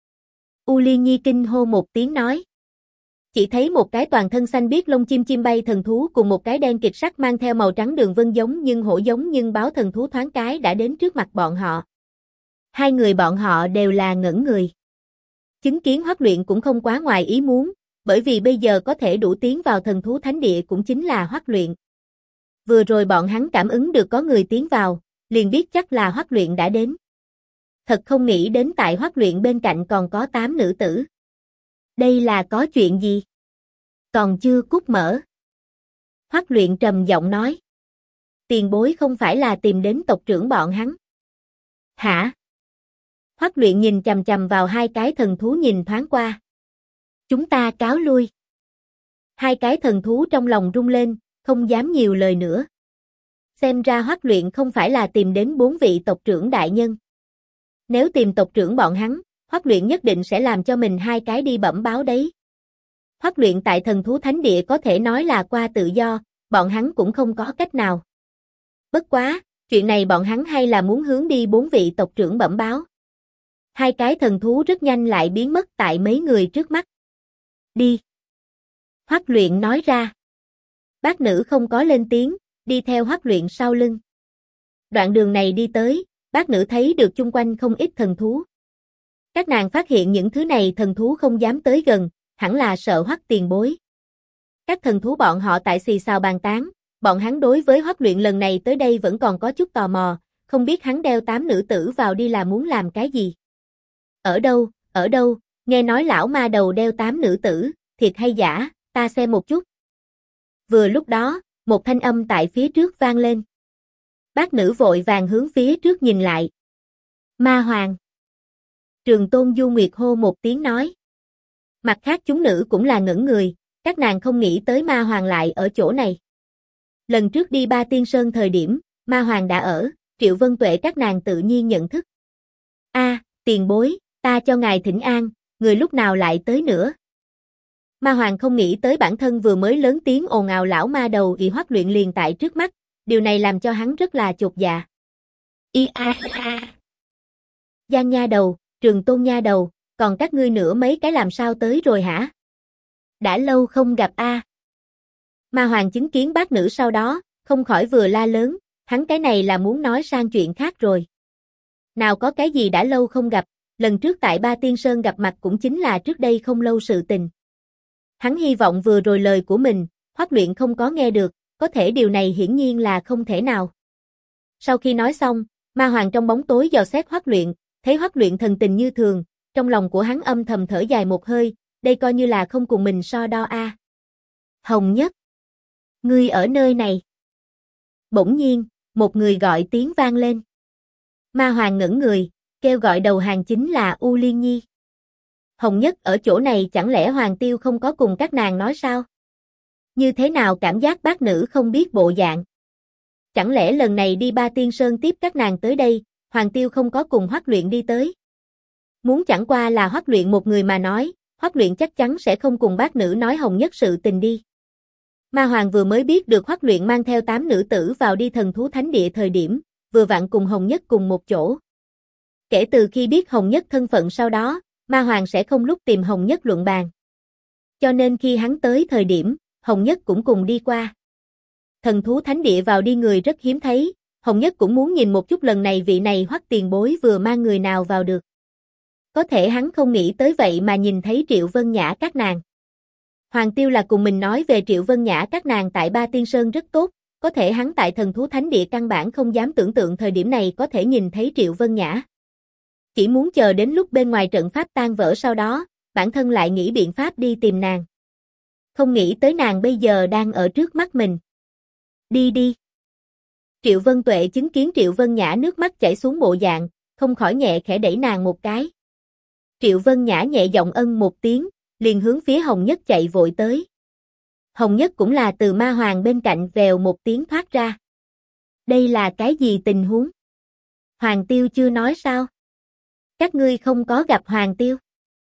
U Liên Nhi kinh hô một tiếng nói. Chỉ thấy một cái toàn thân xanh biếc lông chim chim bay thần thú cùng một cái đen kịt sắc mang theo màu trắng đường vân giống nhưng hổ giống nhưng báo thần thú thoáng cái đã đến trước mặt bọn họ. 2 người bọn họ đều là ngẩn người. Chứng kiến Hoắc Luyện cũng không quá ngoài ý muốn, bởi vì bây giờ có thể đủ tiến vào thần thú thánh địa cũng chính là Hoắc Luyện. Vừa rồi bọn hắn cảm ứng được có người tiến vào, liền biết chắc là Hoắc Luyện đã đến. Thật không nghĩ đến tại Hoắc Luyện bên cạnh còn có 8 nữ tử. Đây là có chuyện gì? Còn chưa cút mở. Hoắc Luyện trầm giọng nói. Tiền bối không phải là tìm đến tộc trưởng bọn hắn. Hả? Hoắc Luyện nhìn chằm chằm vào hai cái thần thú nhìn thoáng qua. Chúng ta cáo lui. Hai cái thần thú trong lòng rung lên, không dám nhiều lời nữa. Xem ra Hoắc Luyện không phải là tìm đến 4 vị tộc trưởng đại nhân. Nếu tìm tộc trưởng bọn hắn, Hoắc Luyện nhất định sẽ làm cho mình hai cái đi bẩm báo đấy. Hoắc Luyện tại thần thú thánh địa có thể nói là qua tự do, bọn hắn cũng không có cách nào. Bất quá, chuyện này bọn hắn hay là muốn hướng đi 4 vị tộc trưởng bẩm báo. Hai cái thần thú rất nhanh lại biến mất tại mấy người trước mắt. Đi. Hoắc Luyện nói ra. Bác nữ không có lên tiếng, đi theo Hoắc Luyện sau lưng. Đoạn đường này đi tới, bác nữ thấy được chung quanh không ít thần thú. Các nàng phát hiện những thứ này thần thú không dám tới gần, hẳn là sợ Hoắc tiền bối. Các thần thú bọn họ tại xì xào bàn tán, bọn hắn đối với Hoắc Luyện lần này tới đây vẫn còn có chút tò mò, không biết hắn đeo 8 nữ tử vào đi là muốn làm cái gì. Ở đâu, nghe nói lão ma đầu đeo 8 nữ tử, thiệt hay giả, ta xem một chút. Vừa lúc đó, một thanh âm tại phía trước vang lên. Bác nữ vội vàng hướng phía trước nhìn lại. Ma Hoàng. Trường Tôn Du Nguyệt hô một tiếng nói. Mặt khác chúng nữ cũng là ngẩn người, các nàng không nghĩ tới Ma Hoàng lại ở chỗ này. Lần trước đi Ba Tiên Sơn thời điểm, Ma Hoàng đã ở, Triệu Vân Tuệ các nàng tự nhiên nhận thức. Tiền bối, ta cho ngài thỉnh an, người lúc nào lại tới nữa. Ma Hoàng không nghĩ tới bản thân vừa mới lớn tiếng ồn ào lão ma đầu thì Hoắc Luyện liền tại trước mắt, điều này làm cho hắn rất là chột dạ. Giang nha đầu, Trường Tôn nha đầu, còn các ngươi nữa mấy cái làm sao tới rồi hả? Đã lâu không gặp a. Ma Hoàng chứng kiến bác nữ sau đó, không khỏi vừa la lớn, hắn cái này là muốn nói sang chuyện khác rồi. Nào có cái gì đã lâu không gặp, lần trước tại Ba Tiên Sơn gặp mặt cũng chính là trước đây không lâu sự tình. Hắn hy vọng vừa rồi lời của mình, Hoắc Luyện không có nghe được, có thể điều này hiển nhiên là không thể nào. Sau khi nói xong, Ma Hoàng trong bóng tối dò xét Hoắc Luyện, thấy Hoắc Luyện thần tình như thường, trong lòng của hắn âm thầm thở dài một hơi, đây coi như là không cùng mình so đo a. Hồng Nhất, ngươi ở nơi này. Bỗng nhiên, một người gọi tiếng vang lên. Ma Hoàng ngẩn người, kêu gọi đầu hàng chính là U Liên Nhi. Hồng Nhất ở chỗ này chẳng lẽ Hoàng Tiêu không có cùng các nàng nói sao? Như thế nào cảm giác bác nữ không biết bộ dạng? Chẳng lẽ lần này đi Ba Tiên Sơn tiếp các nàng tới đây, Hoàng Tiêu không có cùng Hoắc Luyện đi tới? Muốn chẳng qua là Hoắc Luyện một người mà nói, Hoắc Luyện chắc chắn sẽ không cùng bác nữ nói Hồng Nhất sự tình đi. Ma Hoàng vừa mới biết được Hoắc Luyện mang theo 8 nữ tử vào đi thần thú thánh địa thời điểm, vừa vặn cùng Hồng Nhất cùng một chỗ. Kể từ khi biết Hồng Nhất thân phận sau đó, Ma Hoàng sẽ không lúc tìm Hồng Nhất luận bàn. Cho nên khi hắn tới thời điểm, Hồng Nhất cũng cùng đi qua. Thần thú thánh địa vào đi người rất hiếm thấy, Hồng Nhất cũng muốn nhìn một chút lần này vị này Hoắc tiền bối vừa mang người nào vào được. Có thể hắn không nghĩ tới vậy mà nhìn thấy Triệu Vân Nhã các nàng. Hoàng Tiêu là cùng mình nói về Triệu Vân Nhã các nàng tại Ba Tiên Sơn rất tốt, có thể hắn tại thần thú thánh địa căn bản không dám tưởng tượng thời điểm này có thể nhìn thấy Triệu Vân Nhã. Chỉ muốn chờ đến lúc bên ngoài trận pháp tan vỡ sau đó, bản thân lại nghĩ biện pháp đi tìm nàng. Không nghĩ tới nàng bây giờ đang ở trước mắt mình. Đi. Triệu Vân Tuệ chứng kiến Triệu Vân Nhã nước mắt chảy xuống bộ dạng, không khỏi nhẹ khẽ đẩy nàng một cái. Triệu Vân Nhã nhẹ giọng ân một tiếng, liền hướng phía Hồng Nhất chạy vội tới. Hồng Nhất cũng là từ Ma Hoàng bên cạnh vèo một tiếng thoát ra. Đây là cái gì tình huống? Hoàng Tiêu chưa nói sao? Các ngươi không có gặp Hoàng Tiêu.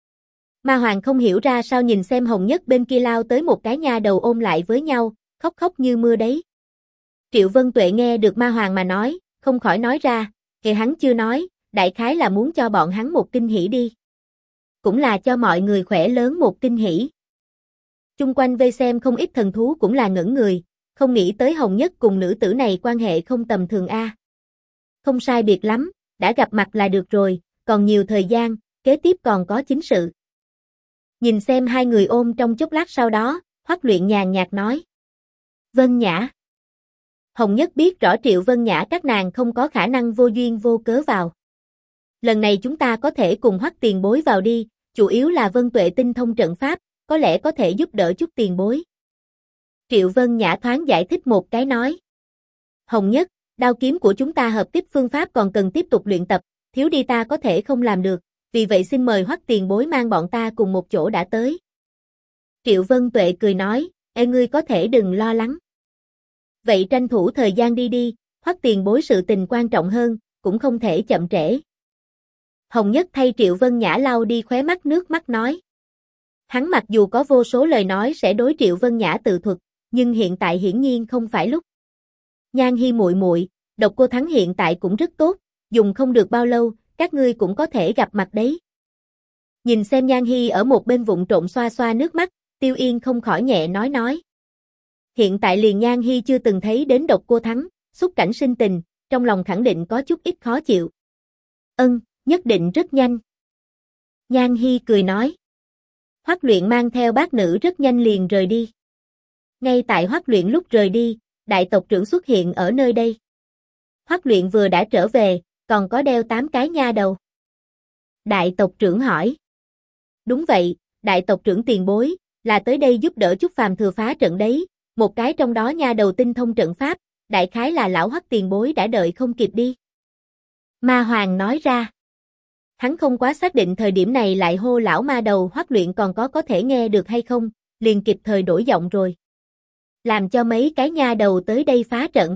Ma Hoàng không hiểu ra sao nhìn xem Hồng Nhất bên kia lao tới một cái nha đầu ôm lại với nhau, khóc như mưa đấy. Triệu Vân Tuệ nghe được Ma Hoàng mà nói, không khỏi nói ra, kệ hắn chưa nói, đại khái là muốn cho bọn hắn một kinh hỉ đi. Cũng là cho mọi người khỏe lớn một kinh hỉ. Chung quanh vây xem không ít thần thú cũng là ngẩn người, không nghĩ tới Hồng Nhất cùng nữ tử này quan hệ không tầm thường a. Không sai biệt lắm, đã gặp mặt là được rồi, còn nhiều thời gian, kế tiếp còn có chính sự. Nhìn xem hai người ôm trong chốc lát sau đó, Hoắc Luyện nhàn nhạt nói. Vân Nhã. Hồng Nhất biết rõ Triệu Vân Nhã các nàng không có khả năng vô duyên vô cớ vào. Lần này chúng ta có thể cùng Hoắc tiền bối vào đi, chủ yếu là Vân Tuệ tinh thông trận pháp, có lẽ có thể giúp đỡ chút tiền bối. Triệu Vân Nhã thoáng giải thích một cái nói. Hồng Nhất, đao kiếm của chúng ta hợp tiếp phương pháp còn cần tiếp tục luyện tập, thiếu đi ta có thể không làm được, vì vậy xin mời Hoắc tiền bối mang bọn ta cùng một chỗ đã tới. Triệu Vân Tuệ cười nói, ngươi có thể đừng lo lắng. Vậy tranh thủ thời gian đi đi, Hoắc tiền bối sự tình quan trọng hơn, cũng không thể chậm trễ. Hồng Nhất thay Triệu Vân Nhã lau đi khóe mắt nước mắt nói. Hắn mặc dù có vô số lời nói sẽ đối Triệu Vân Nhã tự thuật, nhưng hiện tại hiển nhiên không phải lúc. Nhan Hi muội muội, Độc Cô Thắng hiện tại cũng rất tốt, dùng không được bao lâu, các ngươi cũng có thể gặp mặt đấy. Nhìn xem Nhan Hi ở một bên vụng trộm xoa xoa nước mắt, Tiêu Yên không khỏi nhẹ nói. Hiện tại liền Nhan Hi chưa từng thấy đến Độc Cô Thắng, xúc cảnh sinh tình, trong lòng khẳng định có chút ít khó chịu. Nhất định rất nhanh. Nhan Hi cười nói. Hoắc Luyện mang theo bác nữ rất nhanh liền rời đi. Ngay tại Hoắc Luyện lúc rời đi, đại tộc trưởng xuất hiện ở nơi đây. Hoắc Luyện vừa đã trở về, còn có đeo 8 cái nha đầu. Đại tộc trưởng hỏi. Đúng vậy, đại tộc trưởng tiền bối, là tới đây giúp đỡ Chúc Phàm thừa phá trận đấy, một cái trong đó nha đầu tinh thông trận pháp, đại khái là lão Hoắc tiền bối đã đợi không kịp đi. Ma Hoàng nói ra. Hắn không quá xác định thời điểm này lại hô lão ma đầu Hoắc Luyện còn có thể nghe được hay không, liền kịp thời đổi giọng rồi. Làm cho mấy cái nha đầu tới đây phá trận.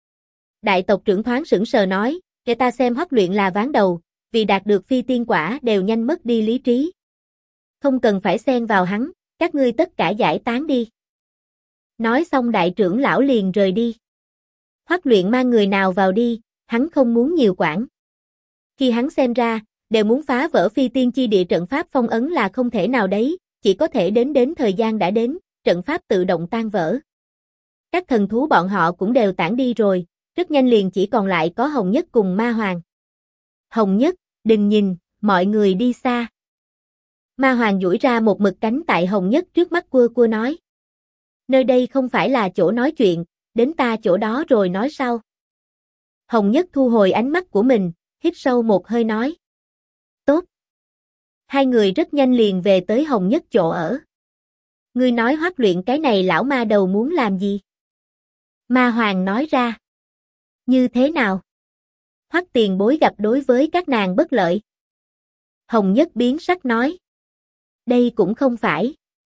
Đại tộc trưởng thoáng sững sờ nói, để ta xem Hoắc Luyện là ván đầu, vì đạt được phi tiên quả đều nhanh mất đi lý trí. Không cần phải xen vào hắn, các ngươi tất cả giải tán đi. Nói xong đại trưởng lão liền rời đi. Hoắc Luyện mang người nào vào đi, hắn không muốn nhiều quản. Khi hắn xem ra, đều muốn phá vỡ phi tiên chi địa trận pháp phong ấn là không thể nào đấy, chỉ có thể đến thời gian đã đến, trận pháp tự động tan vỡ. Các thần thú bọn họ cũng đều tản đi rồi, rất nhanh liền chỉ còn lại có Hồng Nhất cùng Ma Hoàng. Hồng Nhất, đừng nhìn, mọi người đi xa. Ma Hoàng duỗi ra một mực cánh tại Hồng Nhất trước mắt cua nói. Nơi đây không phải là chỗ nói chuyện, đến ta chỗ đó rồi nói sau. Hồng Nhất thu hồi ánh mắt của mình, hít sâu một hơi nói. Tốt. Hai người rất nhanh liền về tới Hồng Nhất chỗ ở. Ngươi nói Hoắc Luyện cái này lão ma đầu muốn làm gì? Ma Hoàng nói ra. Như thế nào? Hoắc tiền bối gặp đối với các nàng bất lợi. Hồng Nhất biến sắc nói. Đây cũng không phải.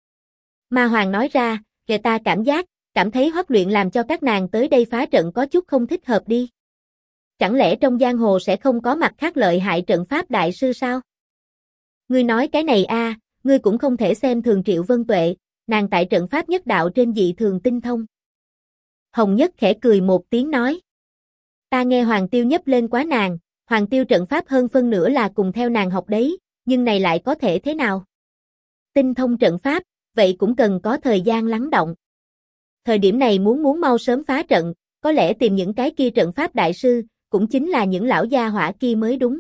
Ma Hoàng nói ra, người ta cảm thấy Hoắc Luyện làm cho các nàng tới đây phá trận có chút không thích hợp đi. Chẳng lẽ trong giang hồ sẽ không có mặt khác lợi hại trận pháp đại sư sao? Ngươi nói cái này a, ngươi cũng không thể xem thường Triệu Vân Tuệ, nàng tại trận pháp nhất đạo trên dị thường tinh thông. Hồng Nhất khẽ cười một tiếng nói. Ta nghe Hoàng Tiêu nhấp lên quá nàng, Hoàng Tiêu trận pháp hơn phân nửa là cùng theo nàng học đấy, nhưng này lại có thể thế nào? Tinh thông trận pháp, vậy cũng cần có thời gian lắng động. Thời điểm này muốn mau sớm phá trận, có lẽ tìm những cái kia trận pháp đại sư, cũng chính là những lão gia hỏa kia mới đúng.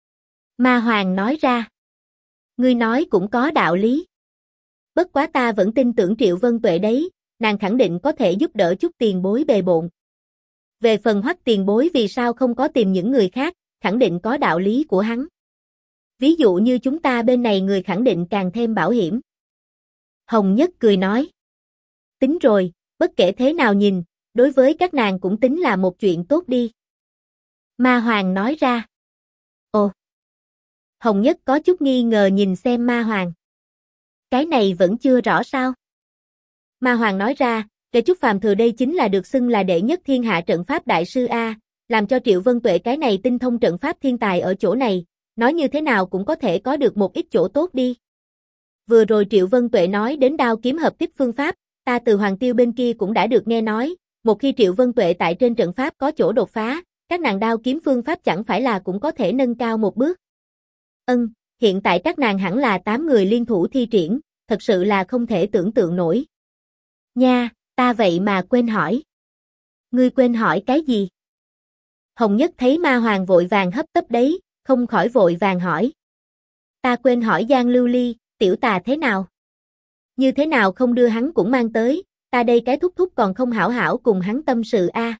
Ma Hoàng nói ra. Ngươi nói cũng có đạo lý. Bất quá ta vẫn tin tưởng Triệu Vân Tuệ đấy, nàng khẳng định có thể giúp đỡ chút tiền bối bề bộn. Về phần Hoắc tiền bối vì sao không có tìm những người khác, khẳng định có đạo lý của hắn. Ví dụ như chúng ta bên này người khẳng định càng thêm bảo hiểm. Hồng Nhất cười nói. Tính rồi, bất kể thế nào nhìn, đối với các nàng cũng tính là một chuyện tốt đi. Ma Hoàng nói ra. Ồ. Hồng Nhất có chút nghi ngờ nhìn xem Ma Hoàng. Cái này vẫn chưa rõ sao? Ma Hoàng nói ra, để Chúc Phàm thừa đây chính là được xưng là đệ nhất thiên hạ trận pháp đại sư A, làm cho Triệu Vân Tuệ cái này tinh thông trận pháp thiên tài ở chỗ này, nói như thế nào cũng có thể có được một ít chỗ tốt đi. Vừa rồi Triệu Vân Tuệ nói đến đao kiếm hợp tiếp phương pháp, ta từ Hoàng Tiêu bên kia cũng đã được nghe nói, một khi Triệu Vân Tuệ tại trên trận pháp có chỗ đột phá, các nàng đao kiếm phương pháp chẳng phải là cũng có thể nâng cao một bước. Hiện tại các nàng hẳn là 8 người liên thủ thi triển, thật sự là không thể tưởng tượng nổi. Nha, ta vậy mà quên hỏi. Ngươi quên hỏi cái gì? Hồng Nhất thấy Ma Hoàng vội vàng hấp tấp đấy, không khỏi vội vàng hỏi. Ta quên hỏi Giang Lưu Ly, tiểu tà thế nào? Như thế nào không đưa hắn cũng mang tới, ta đây cái thúc thúc còn không hảo hảo cùng hắn tâm sự a.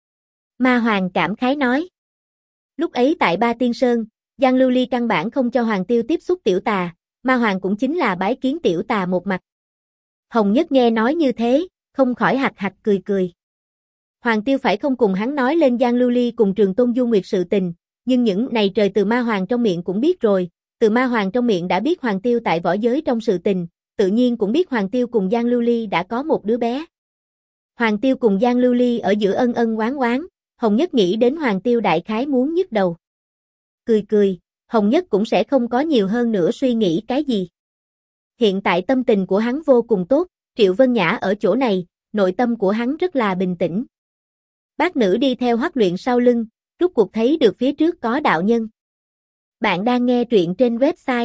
Ma Hoàng cảm khái nói. Lúc ấy tại Ba Tiên Sơn, Giang Lưu Ly căn bản không cho Hoàng Tiêu tiếp xúc tiểu tà, Ma Hoàng cũng chính là bái kiến tiểu tà một mặt. Hồng Nhất nghe nói như thế, không khỏi hạch hạch cười cười. Hoàng Tiêu phải không cùng hắn nói lên Giang Lưu Ly cùng Trường Tôn Du Nguyệt sự tình, nhưng những này trời từ ma hoàng trong miệng cũng biết rồi, từ ma hoàng trong miệng đã biết Hoàng Tiêu tại võ giới trong sự tình, tự nhiên cũng biết Hoàng Tiêu cùng Giang Lưu Ly đã có một đứa bé. Hoàng Tiêu cùng Giang Lưu Ly ở giữa ân ân oán oán, Hồng Nhất nghĩ đến Hoàng Tiêu đại khái muốn nhức đầu. Cười cười, Hồng Nhất cũng sẽ không có nhiều hơn nữa suy nghĩ cái gì. Hiện tại tâm tình của hắn vô cùng tốt, Triệu Vân Nhã ở chỗ này, nội tâm của hắn rất là bình tĩnh. Bác nữ đi theo Hoắc Luyện sau lưng, rút cuộc thấy được phía trước có đạo nhân. Bạn đang nghe truyện trên website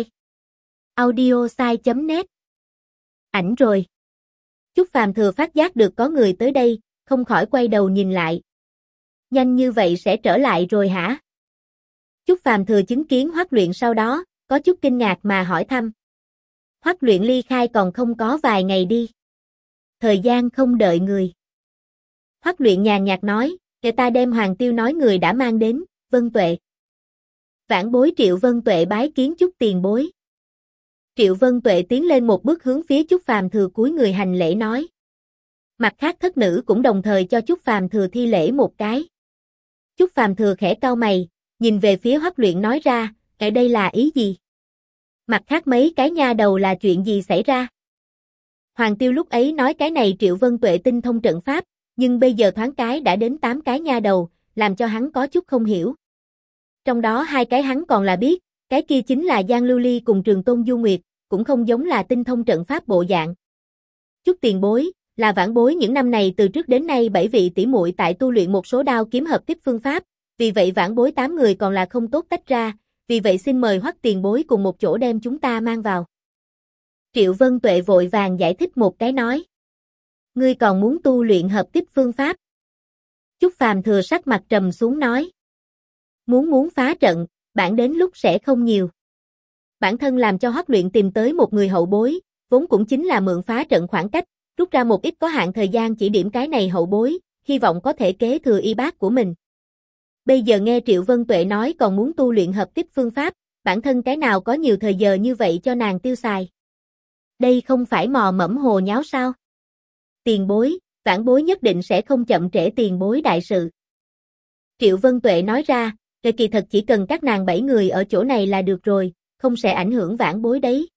audiosai.net. Ảnh rồi. Chúc Phàm Thừa phát giác được có người tới đây, không khỏi quay đầu nhìn lại. Nhanh như vậy sẽ trở lại rồi hả? Chúc Phàm Thừa chứng kiến Hoắc Luyện sau đó, có chút kinh ngạc mà hỏi thăm. Hoắc Luyện ly khai còn không có vài ngày đi. Thời gian không đợi người. Hoắc Luyện nhàn nhạt nói, để ta đem Hoàng Tiêu nói người đã mang đến, Vân Tuệ. Vãn bối Triệu Vân Tuệ bái kiến Chúc tiền bối. Triệu Vân Tuệ tiến lên một bước hướng phía Chúc Phàm Thừa cúi người hành lễ nói. Mặt khác thất nữ cũng đồng thời cho Chúc Phàm Thừa thi lễ một cái. Chúc Phàm Thừa khẽ cau mày, nhìn về phía Hoắc Luyện nói ra, ở đây là ý gì? Mặt khác mấy cái nha đầu là chuyện gì xảy ra? Hoàng Tiêu lúc ấy nói cái này Triệu Vân Tuệ tinh thông trận pháp, nhưng bây giờ thoáng cái đã đến 8 cái nha đầu, làm cho hắn có chút không hiểu. Trong đó 2 cái hắn còn là biết, cái kia chính là Giang Lưu Ly cùng Trường Tôn Du Nguyệt, cũng không giống là tinh thông trận pháp bộ dạng. Chúc tiền bối, là vãn bối những năm này từ trước đến nay 7 vị tỷ muội tại tu luyện một số đao kiếm hợp tiếp phương pháp, vì vậy vãn bối 8 người còn là không tốt tách ra, vì vậy xin mời Hoắc tiền bối cùng một chỗ đem chúng ta mang vào. Triệu Vân Tuệ vội vàng giải thích một cái nói. Ngươi còn muốn tu luyện hợp tiếp phương pháp? Chúc Phàm Thừa sắc mặt trầm xuống nói. Muốn phá trận, bản đến lúc sẽ không nhiều. Bản thân làm cho Hoắc Luyện tìm tới một người hậu bối, vốn cũng chính là mượn phá trận khoảng cách, rút ra một ít có hạn thời gian chỉ điểm cái này hậu bối, hy vọng có thể kế thừa y bác của mình. Bây giờ nghe Triệu Vân Tuệ nói còn muốn tu luyện hợp tiếp phương pháp, bản thân cái nào có nhiều thời giờ như vậy cho nàng tiêu xài. Đây không phải mò mẫm hồ nháo sao? Tiền bối, vãn bối nhất định sẽ không chậm trễ tiền bối đại sự. Triệu Vân Tuệ nói ra, kỳ thật chỉ cần các nàng 7 người ở chỗ này là được rồi, không sẽ ảnh hưởng vãn bối đấy.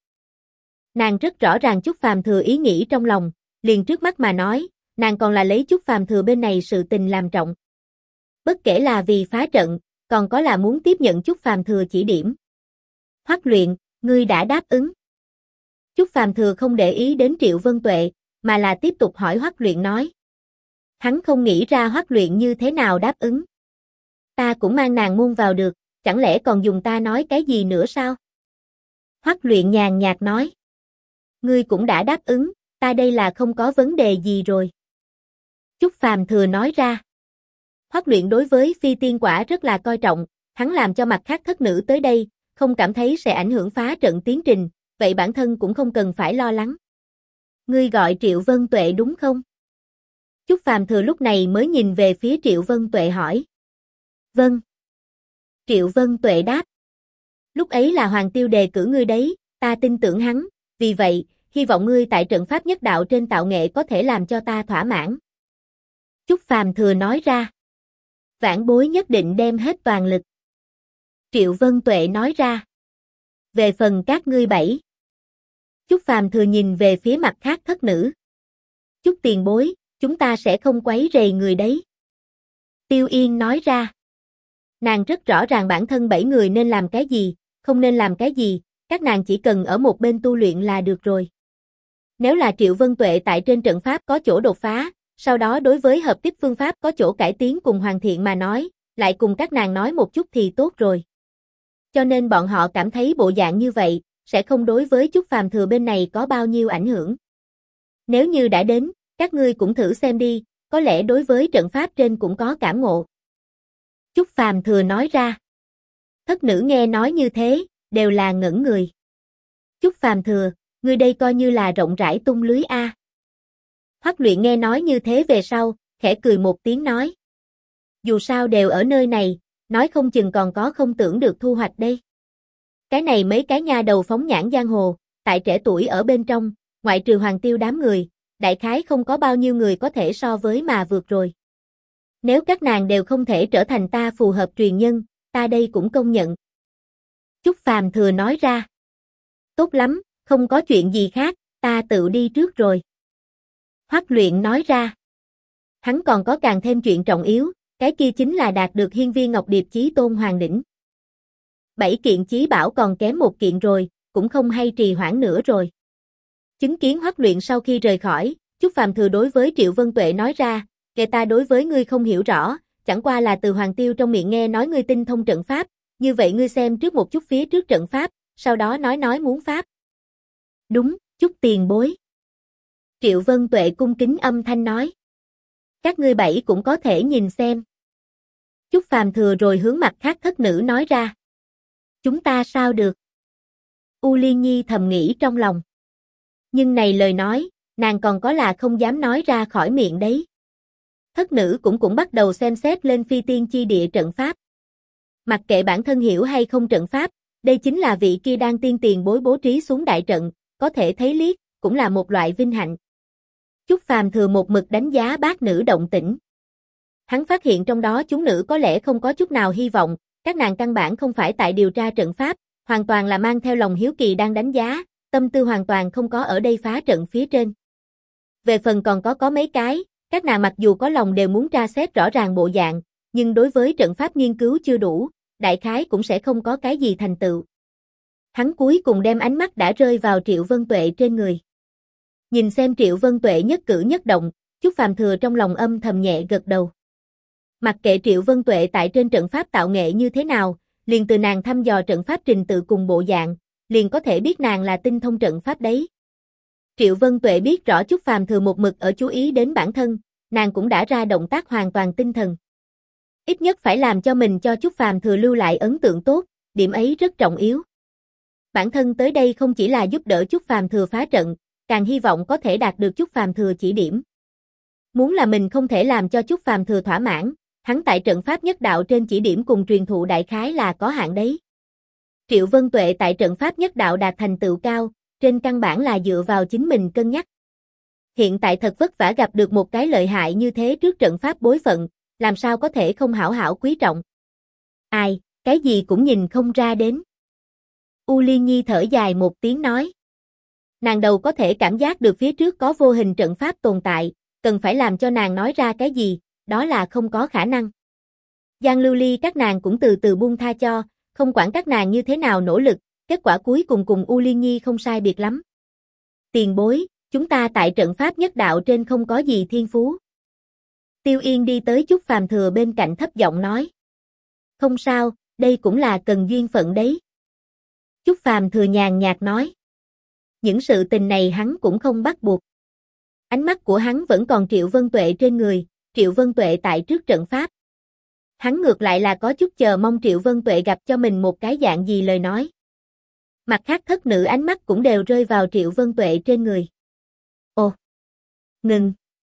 Nàng rất rõ ràng Chúc Phàm Thừa ý nghĩ trong lòng, liền trước mắt mà nói, nàng còn là lấy Chúc Phàm Thừa bên này sự tình làm trọng. Bất kể là vì phá trận, còn có là muốn tiếp nhận Chúc Phàm Thừa chỉ điểm. Hoắc Luyện, ngươi đã đáp ứng. Chúc Phàm Thừa không để ý đến Triệu Vân Tuệ, mà là tiếp tục hỏi Hoắc Luyện nói. Hắn không nghĩ ra Hoắc Luyện như thế nào đáp ứng. Ta cũng mang nàng môn vào được, chẳng lẽ còn dùng ta nói cái gì nữa sao? Hoắc Luyện nhàn nhạt nói. Ngươi cũng đã đáp ứng, ta đây là không có vấn đề gì rồi. Chúc Phàm Thừa nói ra. Hoắc Luyện đối với phi tiên quả rất là coi trọng, hắn làm cho mặt khác thất nữ tới đây, không cảm thấy sẽ ảnh hưởng phá trận tiến trình, vậy bản thân cũng không cần phải lo lắng. Ngươi gọi Triệu Vân Tuệ đúng không? Chúc Phàm Thừa lúc này mới nhìn về phía Triệu Vân Tuệ hỏi. Vâng. Triệu Vân Tuệ đáp. Lúc ấy là Hoàng Tiêu đề cử ngươi đấy, ta tin tưởng hắn, vì vậy, hy vọng ngươi tại trận pháp nhất đạo trên tạo nghệ có thể làm cho ta thỏa mãn. Chúc Phàm Thừa nói ra. Vãn bối nhất định đem hết toàn lực. Triệu Vân Tuệ nói ra. Về phần các ngươi 7. Chúc Phàm Thừa nhìn về phía mặt khác thất nữ. Chúc tiền bối, chúng ta sẽ không quấy rầy người đấy. Tiêu Yên nói ra. Nàng rất rõ ràng bản thân 7 người nên làm cái gì, không nên làm cái gì, các nàng chỉ cần ở một bên tu luyện là được rồi. Nếu là Triệu Vân Tuệ tại trên trận pháp có chỗ đột phá, sau đó đối với hợp tiếp phương pháp có chỗ cải tiến cùng hoàn thiện mà nói, lại cùng các nàng nói một chút thì tốt rồi. Cho nên bọn họ cảm thấy bộ dạng như vậy, sẽ không đối với Chúc Phàm Thừa bên này có bao nhiêu ảnh hưởng. Nếu như đã đến, các ngươi cũng thử xem đi, có lẽ đối với trận pháp trên cũng có cảm ngộ. Chúc Phàm Thừa nói ra. Thất nữ nghe nói như thế, đều là ngẩn người. Chúc Phàm Thừa, ngươi đây coi như là rộng rãi tung lưới a. Hoắc Luyện nghe nói như thế về sau, khẽ cười một tiếng nói. Dù sao đều ở nơi này, nói không chừng còn có không tưởng được thu hoạch đây. Cái này mấy cái nha đầu phóng nhãn giang hồ, tại trẻ tuổi ở bên trong, ngoại trừ Hoàng Tiêu đám người, đại khái không có bao nhiêu người có thể so với mà vượt rồi. Nếu các nàng đều không thể trở thành ta phù hợp truyền nhân, ta đây cũng công nhận. Chúc Phàm Thừa nói ra. Tốt lắm, không có chuyện gì khác, ta tự đi trước rồi. Hoắc Luyện nói ra. Hắn còn có càng thêm chuyện trọng yếu, cái kia chính là đạt được hiên viên Ngọc Điệp chí tôn hoàng đỉnh. 7 kiện chí bảo còn kém 1 kiện rồi, cũng không hay trì hoãn nữa rồi. Chứng kiến Hoắc Luyện sau khi rời khỏi, Chúc Phàm Thừa đối với Triệu Vân Tuệ nói ra, kể ta đối với ngươi không hiểu rõ, chẳng qua là từ Hoàng Tiêu trong miệng nghe nói ngươi tinh thông trận pháp, như vậy ngươi xem trước một chút phía trước trận pháp, sau đó nói muốn pháp. Đúng, Chúc tiền bối. Triệu Vân Tuệ cung kính âm thanh nói. Các ngươi 7 cũng có thể nhìn xem. Chúc Phàm Thừa rồi hướng mặt khác thất nữ nói ra. Chúng ta sao được? U Liên Nhi thầm nghĩ trong lòng. Nhưng này lời nói, nàng còn có là không dám nói ra khỏi miệng đấy. Thất nữ cũng bắt đầu xem xét lên phi tiên chi địa trận pháp. Mặc kệ bản thân hiểu hay không trận pháp, đây chính là vị kia đang tiên tiền bối bố trí xuống đại trận, có thể thấy liếc, cũng là một loại vinh hạnh. Chúc Phàm Thừa một mực đánh giá bát nữ động tĩnh. Hắn phát hiện trong đó chúng nữ có lẽ không có chút nào hy vọng, các nàng căn bản không phải tại điều tra trận pháp, hoàn toàn là mang theo lòng hiếu kỳ đang đánh giá, tâm tư hoàn toàn không có ở đây phá trận phía trên. Về phần còn có mấy cái, các nàng mặc dù có lòng đều muốn tra xét rõ ràng bộ dạng, nhưng đối với trận pháp nghiên cứu chưa đủ, đại khái cũng sẽ không có cái gì thành tựu. Hắn cuối cùng đem ánh mắt đã rơi vào Triệu Vân Tuệ trên người. Nhìn xem Triệu Vân Tuệ nhất cử nhất động, Chúc Phàm Thừa trong lòng âm thầm nhẹ gật đầu. Mặc kệ Triệu Vân Tuệ tại trên trận pháp tạo nghệ như thế nào, liền từ nàng thăm dò trận pháp trình tự cùng bộ dạng, liền có thể biết nàng là tinh thông trận pháp đấy. Triệu Vân Tuệ biết rõ Chúc Phàm Thừa một mực ở chú ý đến bản thân, nàng cũng đã ra động tác hoàn toàn tinh thần. Ít nhất phải làm cho mình cho Chúc Phàm Thừa lưu lại ấn tượng tốt, điểm ấy rất trọng yếu. Bản thân tới đây không chỉ là giúp đỡ Chúc Phàm Thừa phá trận, càng hy vọng có thể đạt được Chúc Phàm Thừa chỉ điểm. Muốn là mình không thể làm cho Chúc Phàm Thừa thỏa mãn, hắn tại trận pháp nhất đạo trên chỉ điểm cùng truyền thụ đại khái là có hạn đấy. Triệu Vân Tuệ tại trận pháp nhất đạo đạt thành tựu cao, trên căn bản là dựa vào chính mình cân nhắc. Hiện tại thật vất vả gặp được một cái lợi hại như thế trước trận pháp bối phận, làm sao có thể không hảo hảo quý trọng. Ai, cái gì cũng nhìn không ra đến. U Liên Nhi thở dài một tiếng nói. Nàng đầu có thể cảm giác được phía trước có vô hình trận pháp tồn tại, cần phải làm cho nàng nói ra cái gì, đó là không có khả năng. Giang Lưu Ly các nàng cũng từ từ buông tha cho, không quản các nàng như thế nào nỗ lực, kết quả cuối cùng U Liên Nhi không sai biệt lắm. Tiền bối, chúng ta tại trận pháp nhất đạo trên không có gì thiên phú. Tiêu Yên đi tới Chúc Phàm Thừa bên cạnh thấp giọng nói. Không sao, đây cũng là cần duyên phận đấy. Chúc Phàm Thừa nhàn nhạt nói. Những sự tình này hắn cũng không bắt buộc. Ánh mắt của hắn vẫn còn Triệu Vân Tuệ trên người, Triệu Vân Tuệ tại trước trận pháp. Hắn ngược lại là có chút chờ mong Triệu Vân Tuệ gặp cho mình một cái dạng gì lời nói. Mặt khác thất nữ ánh mắt cũng đều rơi vào Triệu Vân Tuệ trên người. Ồ! Ngừng!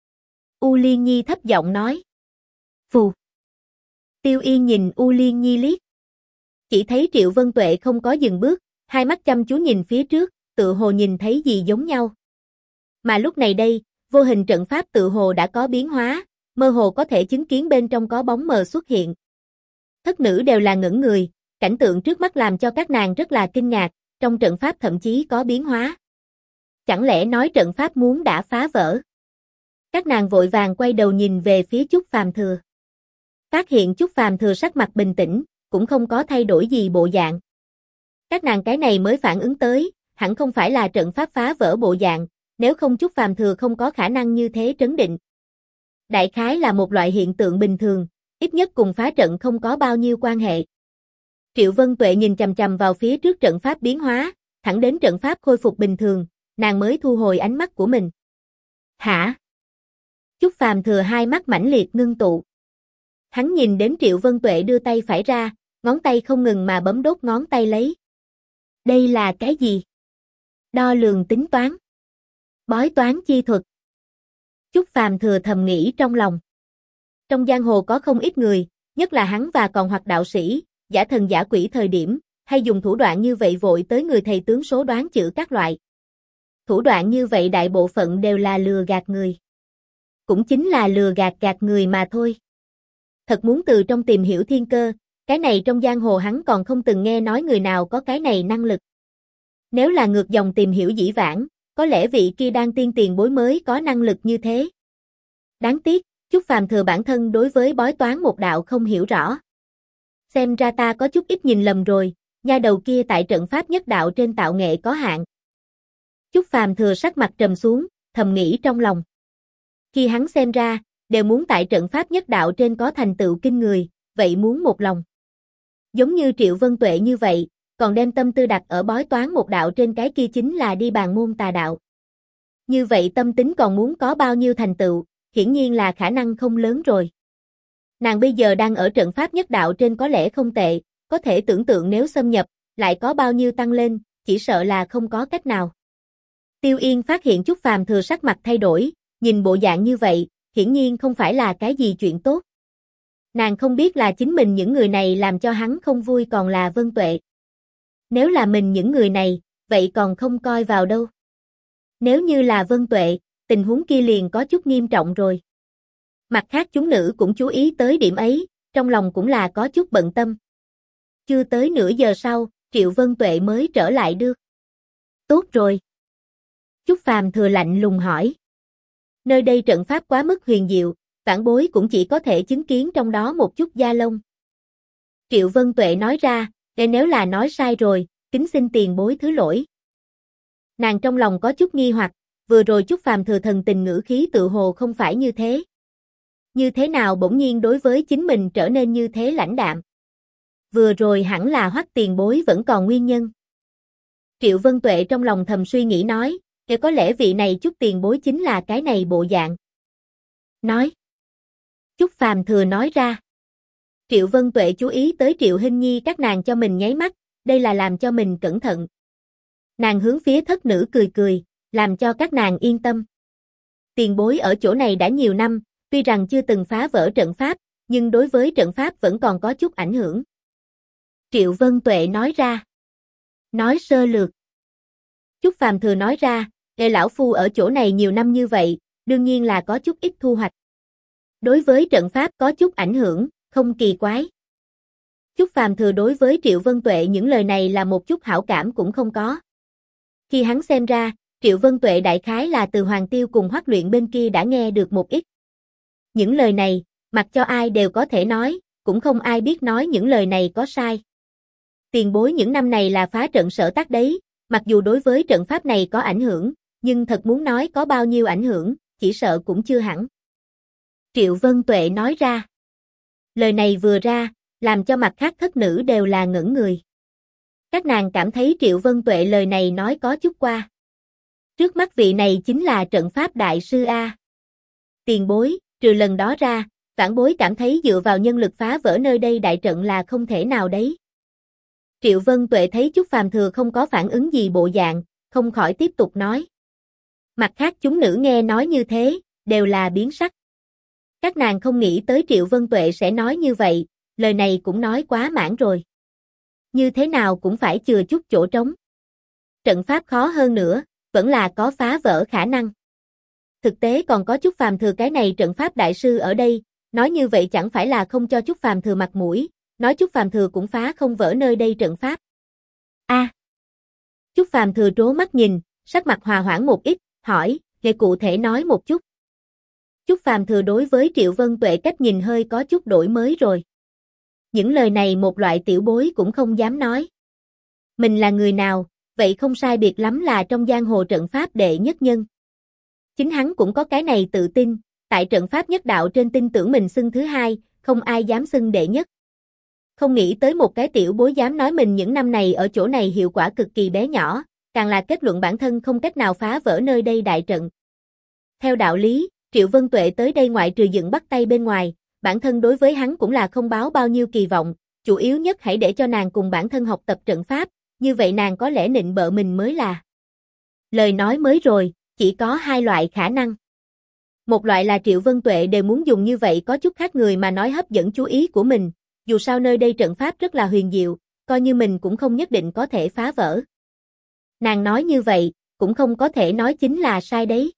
U Liên Nhi thấp giọng nói. Phù! Tiêu Yên nhìn U Liên Nhi liếc. Chỉ thấy Triệu Vân Tuệ không có dừng bước, hai mắt chăm chú nhìn phía trước, tự hồ nhìn thấy gì giống nhau. Mà lúc này đây, vô hình trận pháp tự hồ đã có biến hóa, mơ hồ có thể chứng kiến bên trong có bóng mờ xuất hiện. Thất nữ đều là ngẩn người, cảnh tượng trước mắt làm cho các nàng rất là kinh ngạc, trong trận pháp thậm chí có biến hóa. Chẳng lẽ nói trận pháp muốn đã phá vỡ? Các nàng vội vàng quay đầu nhìn về phía Chúc Phàm Thừa. Phát hiện Chúc Phàm Thừa sắc mặt bình tĩnh, cũng không có thay đổi gì bộ dạng. Các nàng cái này mới phản ứng tới, hẳn không phải là trận pháp phá vỡ bộ dạng, nếu không Chúc Phàm Thừa không có khả năng như thế trấn định. Đại khái là một loại hiện tượng bình thường, ít nhất cùng phá trận không có bao nhiêu quan hệ. Triệu Vân Tuệ nhìn chằm chằm vào phía trước trận pháp biến hóa, thẳng đến trận pháp khôi phục bình thường, nàng mới thu hồi ánh mắt của mình. Hả? Chúc Phàm Thừa hai mắt mãnh liệt ngưng tụ. Hắn nhìn đến Triệu Vân Tuệ đưa tay phải ra, ngón tay không ngừng mà bấm đốt ngón tay lấy. Đây là cái gì? Đo lường tính toán. Bói toán chi thuật. Chúc Phàm Thừa thầm nghĩ trong lòng. Trong giang hồ có không ít người, nhất là hắn và còn hoặc đạo sĩ, giả thần giả quỷ thời điểm, hay dùng thủ đoạn như vậy vội tới người thầy tướng số đoán chữ các loại. Thủ đoạn như vậy đại bộ phận đều là lừa gạt người. Cũng chính là lừa gạt người mà thôi. Thật muốn từ trong tìm hiểu thiên cơ, Cái này trong giang hồ hắn còn không từng nghe nói người nào có cái này năng lực. Nếu là ngược dòng tìm hiểu dĩ vãng, có lẽ vị kia Đan Tiên tiền bối mới có năng lực như thế. Đáng tiếc, Chúc Phàm Thừa bản thân đối với bói toán một đạo không hiểu rõ. Xem ra ta có chút ít nhìn lầm rồi, nha đầu kia tại trận pháp nhất đạo trên tạo nghệ có hạn. Chúc Phàm Thừa sắc mặt trầm xuống, thầm nghĩ trong lòng. Khi hắn xem ra, đều muốn tại trận pháp nhất đạo trên có thành tựu kinh người, vậy muốn một lòng. Giống như Triệu Vân Tuệ như vậy, còn đem tâm tư đặt ở bói toán một đạo trên cái kia chính là đi bàn môn tà đạo. Như vậy tâm tính còn muốn có bao nhiêu thành tựu, hiển nhiên là khả năng không lớn rồi. Nàng bây giờ đang ở trận pháp nhất đạo trên có lẽ không tệ, có thể tưởng tượng nếu xâm nhập, lại có bao nhiêu tăng lên, chỉ sợ là không có cách nào. Tiêu Yên phát hiện Chúc Phàm Thừa sắc mặt thay đổi, nhìn bộ dạng như vậy, hiển nhiên không phải là cái gì chuyện tốt. Nàng không biết là chính mình những người này làm cho hắn không vui còn là Vân Tuệ. Nếu là mình những người này, vậy còn không coi vào đâu. Nếu như là Vân Tuệ, tình huống kia liền có chút nghiêm trọng rồi. Mặt khác chúng nữ cũng chú ý tới điểm ấy, trong lòng cũng là có chút bận tâm. Chưa tới nửa giờ sau, Triệu Vân Tuệ mới trở lại được. Tốt rồi. Chúc Phàm Thừa lạnh lùng hỏi. Nơi đây trận pháp quá mức huyền diệu, vãn bối cũng chỉ có thể chứng kiến trong đó một chút da lông. Triệu Vân Tuệ nói ra, để nếu là nói sai rồi, kính xin tiền bối thứ lỗi. Nàng trong lòng có chút nghi hoặc, vừa rồi Chúc Phàm Thừa thần tình ngữ khí tự hồ không phải như thế. Như thế nào bỗng nhiên đối với chính mình trở nên như thế lãnh đạm? Vừa rồi hẳn là Hoắc tiền bối vẫn còn nguyên nhân. Triệu Vân Tuệ trong lòng thầm suy nghĩ nói, để có lẽ vị này Chúc tiền bối chính là cái này bộ dạng. Nói. Chúc Phàm Thừa nói ra. Triệu Vân Tuệ chú ý tới Triệu Hinh Nhi các nàng cho mình nháy mắt, đây là làm cho mình cẩn thận. Nàng hướng phía thất nữ cười cười, làm cho các nàng yên tâm. Tiền bối ở chỗ này đã nhiều năm, tuy rằng chưa từng phá vỡ trận pháp, nhưng đối với trận pháp vẫn còn có chút ảnh hưởng. Triệu Vân Tuệ nói ra. Nói sơ lược. Chúc Phàm Thừa nói ra, để lão phu ở chỗ này nhiều năm như vậy, đương nhiên là có chút ít thu hoạch. Đối với trận pháp có chút ảnh hưởng, không kỳ quái. Chúc Phàm Thừa đối với Triệu Vân Tuệ những lời này là một chút hảo cảm cũng không có. Khi hắn xem ra, Triệu Vân Tuệ đại khái là từ Hoàng Tiêu cùng Hoắc Luyện bên kia đã nghe được một ít. Những lời này, mặc cho ai đều có thể nói, cũng không ai biết nói những lời này có sai. Tiền bối những năm này là phá trận sở tác đấy, mặc dù đối với trận pháp này có ảnh hưởng, nhưng thật muốn nói có bao nhiêu ảnh hưởng, chỉ sợ cũng chưa hẳn. Triệu Vân Tuệ nói ra. Lời này vừa ra, làm cho mặt khác thất nữ đều là ngẩn người. Các nàng cảm thấy Triệu Vân Tuệ lời này nói có chút qua. Trước mắt vị này chính là trận pháp đại sư A. Tiền bối, trừ lần đó ra, vãn bối cảm thấy dựa vào nhân lực phá vỡ nơi đây đại trận là không thể nào đấy. Triệu Vân Tuệ thấy Chúc Phàm Thừa không có phản ứng gì bộ dạng, không khỏi tiếp tục nói. Mặt khác chúng nữ nghe nói như thế, đều là biến sắc. Các nàng không nghĩ tới Triệu Vân Tuệ sẽ nói như vậy, lời này cũng nói quá mãn rồi. Như thế nào cũng phải chừa chút chỗ trống. Trận pháp khó hơn nữa, vẫn là có phá vỡ khả năng. Thực tế còn có Chúc Phàm Thừa cái này trận pháp đại sư ở đây, nói như vậy chẳng phải là không cho Chúc Phàm Thừa mặt mũi, nói Chúc Phàm Thừa cũng phá không vỡ nơi đây trận pháp. A. Chúc Phàm Thừa trố mắt nhìn, sắc mặt hòa hoãn một ít, hỏi, để cụ thể nói một chút. Chúc Phàm Thừa đối với Triệu Vân Tuệ cách nhìn hơi có chút đổi mới rồi. Những lời này một loại tiểu bối cũng không dám nói. Mình là người nào, vậy không sai biệt lắm là trong giang hồ trận pháp đệ nhất nhân. Chính hắn cũng có cái này tự tin, tại trận pháp nhất đạo trên tin tưởng mình xưng thứ hai, không ai dám xưng đệ nhất. Không nghĩ tới một cái tiểu bối dám nói mình những năm này ở chỗ này hiệu quả cực kỳ bé nhỏ, càng là kết luận bản thân không cách nào phá vỡ nơi đây đại trận. Theo đạo lý, Triệu Vân Tuệ tới đây ngoại trừ dựng bắt tay bên ngoài, bản thân đối với hắn cũng là không báo bao nhiêu kỳ vọng, chủ yếu nhất hãy để cho nàng cùng bản thân học tập trận pháp, như vậy nàng có lẽ nịnh bợ mình mới là. Lời nói mới rồi, chỉ có hai loại khả năng. Một loại là Triệu Vân Tuệ đều muốn dùng như vậy có chút khác người mà nói hấp dẫn chú ý của mình, dù sao nơi đây trận pháp rất là huyền diệu, coi như mình cũng không nhất định có thể phá vỡ. Nàng nói như vậy, cũng không có thể nói chính là sai đấy.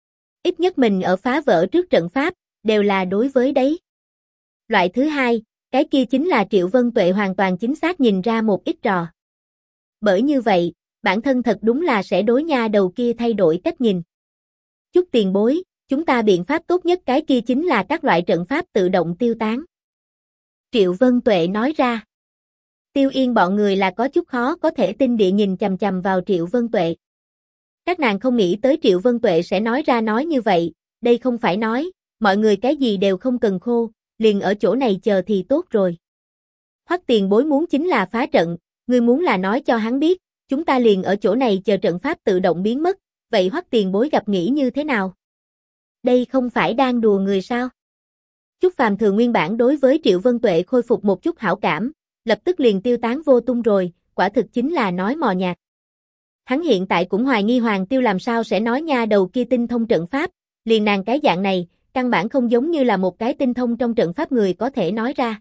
Ít nhất mình ở phá vỡ trước trận pháp, đều là đối với đấy. Loại thứ hai, Cái kia chính là Triệu Vân Tuệ hoàn toàn chính xác nhìn ra một ít trò. Bởi như vậy, bản thân thật đúng là sẽ đối nha đầu kia thay đổi cách nhìn. Chút tiền bối, chúng ta biện pháp tốt nhất cái kia chính là các loại trận pháp tự động tiêu tán. Triệu Vân Tuệ nói ra. Tiêu Yên bọn người là có chút khó có thể tin địa nhìn chằm chằm vào Triệu Vân Tuệ. Các nàng không nghĩ tới Triệu Vân Tuệ sẽ nói ra nói như vậy, đây không phải nói, mọi người cái gì đều không cần khô, liền ở chỗ này chờ thì tốt rồi. Hoắc tiền bối muốn chính là phá trận, ngươi muốn là nói cho hắn biết, chúng ta liền ở chỗ này chờ trận pháp tự động biến mất, vậy Hoắc tiền bối gặp nghĩ như thế nào? Đây không phải đang đùa người sao? Chúc Phàm Thừa nguyên bản đối với Triệu Vân Tuệ khôi phục một chút hảo cảm, lập tức liền tiêu tán vô tung rồi, quả thực chính là nói mò nhạt. Hắn hiện tại cũng hoài nghi Hoàng Tiêu làm sao sẽ nói nha đầu kia tinh thông trận pháp, liền nàng cái dạng này, căn bản không giống như là một cái tinh thông trong trận pháp người có thể nói ra.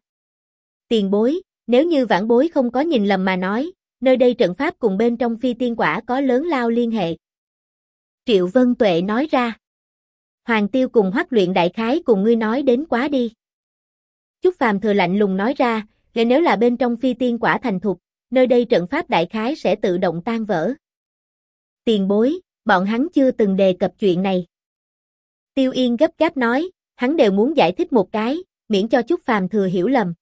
Tiền bối, nếu như vãn bối không có nhìn lầm mà nói, nơi đây trận pháp cùng bên trong phi tiên quả có lớn lao liên hệ. Triệu Vân Tuệ nói ra. Hoàng Tiêu cùng Hoắc luyện đại khái cùng ngươi nói đến quá đi. Chúc Phàm Thừa lạnh lùng nói ra, nếu là bên trong phi tiên quả thành thục, nơi đây trận pháp đại khái sẽ tự động tan vỡ. Tiền bối, bọn hắn chưa từng đề cập chuyện này. Tiêu Yên gấp gáp nói, hắn đều muốn giải thích một cái, miễn cho Chúc Phàm Thừa hiểu lầm.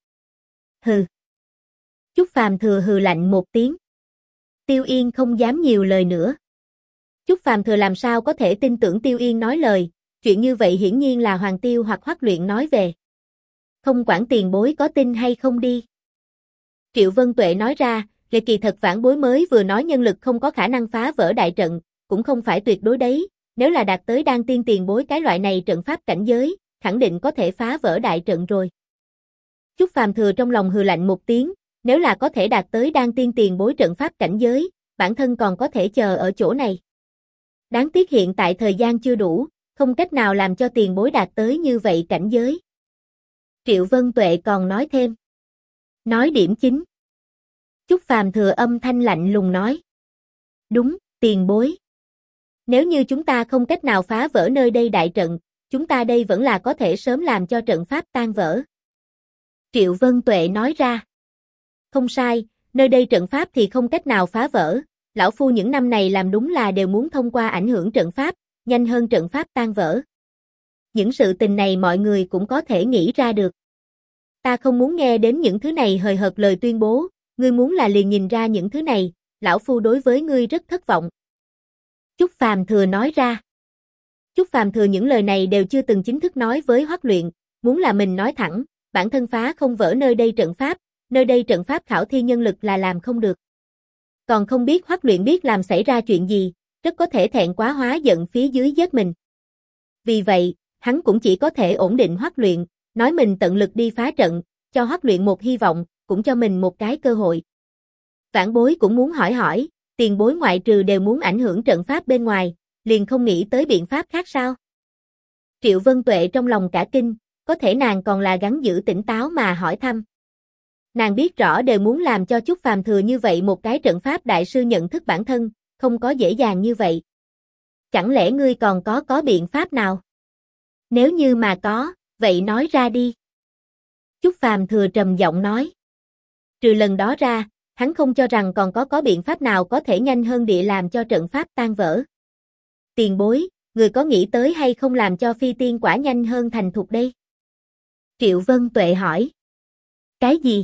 Hừ. Chúc Phàm Thừa hừ lạnh một tiếng. Tiêu Yên không dám nhiều lời nữa. Chúc Phàm Thừa làm sao có thể tin tưởng Tiêu Yên nói lời, chuyện như vậy hiển nhiên là Hoàng Tiêu hoặc Hoắc luyện nói về. Không quản tiền bối có tin hay không đi. Triệu Vân Tuệ nói ra, kỳ thật vãn bối mới vừa nói nhân lực không có khả năng phá vỡ đại trận, cũng không phải tuyệt đối đấy, nếu là đạt tới đan tiên tiền bối cái loại này trận pháp cảnh giới, khẳng định có thể phá vỡ đại trận rồi. Chúc Phàm Thừa trong lòng hừ lạnh một tiếng, nếu là có thể đạt tới đan tiên tiền bối trận pháp cảnh giới, bản thân còn có thể chờ ở chỗ này. Đáng tiếc hiện tại thời gian chưa đủ, không cách nào làm cho tiền bối đạt tới như vậy cảnh giới. Triệu Vân Tuệ còn nói thêm. Nói điểm chính. Chúc Phàm Thừa âm thanh lạnh lùng nói. Đúng, tiền bối. Nếu như chúng ta không cách nào phá vỡ nơi đây đại trận, chúng ta đây vẫn là có thể sớm làm cho trận pháp tan vỡ. Triệu Vân Tuệ nói ra. Không sai, nơi đây trận pháp thì không cách nào phá vỡ, lão phu những năm này làm đúng là đều muốn thông qua ảnh hưởng trận pháp, nhanh hơn trận pháp tan vỡ. Những sự tình này mọi người cũng có thể nghĩ ra được. Ta không muốn nghe đến những thứ này hời hợt lời tuyên bố, ngươi muốn là liền nhìn ra những thứ này, lão phu đối với ngươi rất thất vọng. Chúc Phàm Thừa nói ra. Chúc Phàm Thừa những lời này đều chưa từng chính thức nói với Hoắc luyện, muốn là mình nói thẳng, bản thân phá không vỡ nơi đây trận pháp khảo thi nhân lực là làm không được. Còn không biết Hoắc luyện biết làm xảy ra chuyện gì, rất có thể thẹn quá hóa giận phía dưới giết mình. Vì vậy, hắn cũng chỉ có thể ổn định Hoắc luyện, nói mình tận lực đi phá trận, cho Hoắc luyện một hy vọng, cũng cho mình một cái cơ hội. Vãn bối cũng muốn hỏi, tiền bối ngoại trừ đều muốn ảnh hưởng trận pháp bên ngoài, liền không nghĩ tới biện pháp khác sao? Triệu Vân Tuệ trong lòng cả kinh, có thể nàng còn là gắng giữ tỉnh táo mà hỏi thăm. Nàng biết rõ đều muốn làm cho Chúc Phàm Thừa như vậy một cái trận pháp đại sư nhận thức bản thân, không có dễ dàng như vậy. Chẳng lẽ ngươi còn có biện pháp nào? Nếu như mà có, vậy nói ra đi. Chúc Phàm Thừa trầm giọng nói. Trừ lần đó ra, hắn không cho rằng còn có biện pháp nào có thể nhanh hơn địa làm cho trận pháp tan vỡ. Tiền bối, người có nghĩ tới hay không làm cho phi tiên quả nhanh hơn thành thục đây? Triệu Vân Tuệ hỏi. Cái gì?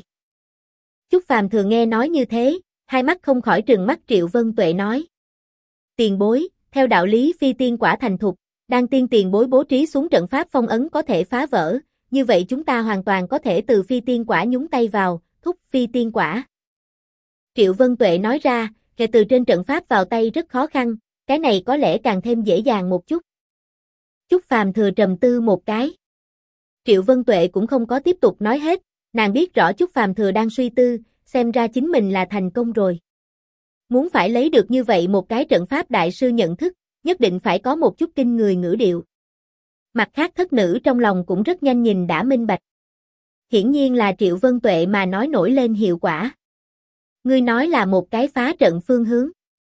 Chúc Phàm Thừa nghe nói như thế, hai mắt không khỏi trừng mắt Triệu Vân Tuệ nói. Tiền bối, theo đạo lý phi tiên quả thành thục, đan tiên tiền bối bố trí xuống trận pháp phong ấn có thể phá vỡ, như vậy chúng ta hoàn toàn có thể từ phi tiên quả nhúng tay vào, thúc phi tiên quả. Triệu Vân Tuệ nói ra, kể từ trên trận pháp vào tay rất khó khăn, cái này có lẽ càng thêm dễ dàng một chút. Chúc Phàm Thừa trầm tư một cái. Triệu Vân Tuệ cũng không có tiếp tục nói hết, nàng biết rõ Chúc Phàm Thừa đang suy tư, xem ra chính mình là thành công rồi. Muốn phải lấy được như vậy một cái trận pháp đại sư nhận thức, nhất định phải có một chút kinh người ngữ điệu. Mặt khác thất nữ trong lòng cũng rất nhanh nhìn đã minh bạch. Hiển nhiên là Triệu Vân Tuệ mà nói nổi lên hiệu quả. Ngươi nói là một cái phá trận phương hướng.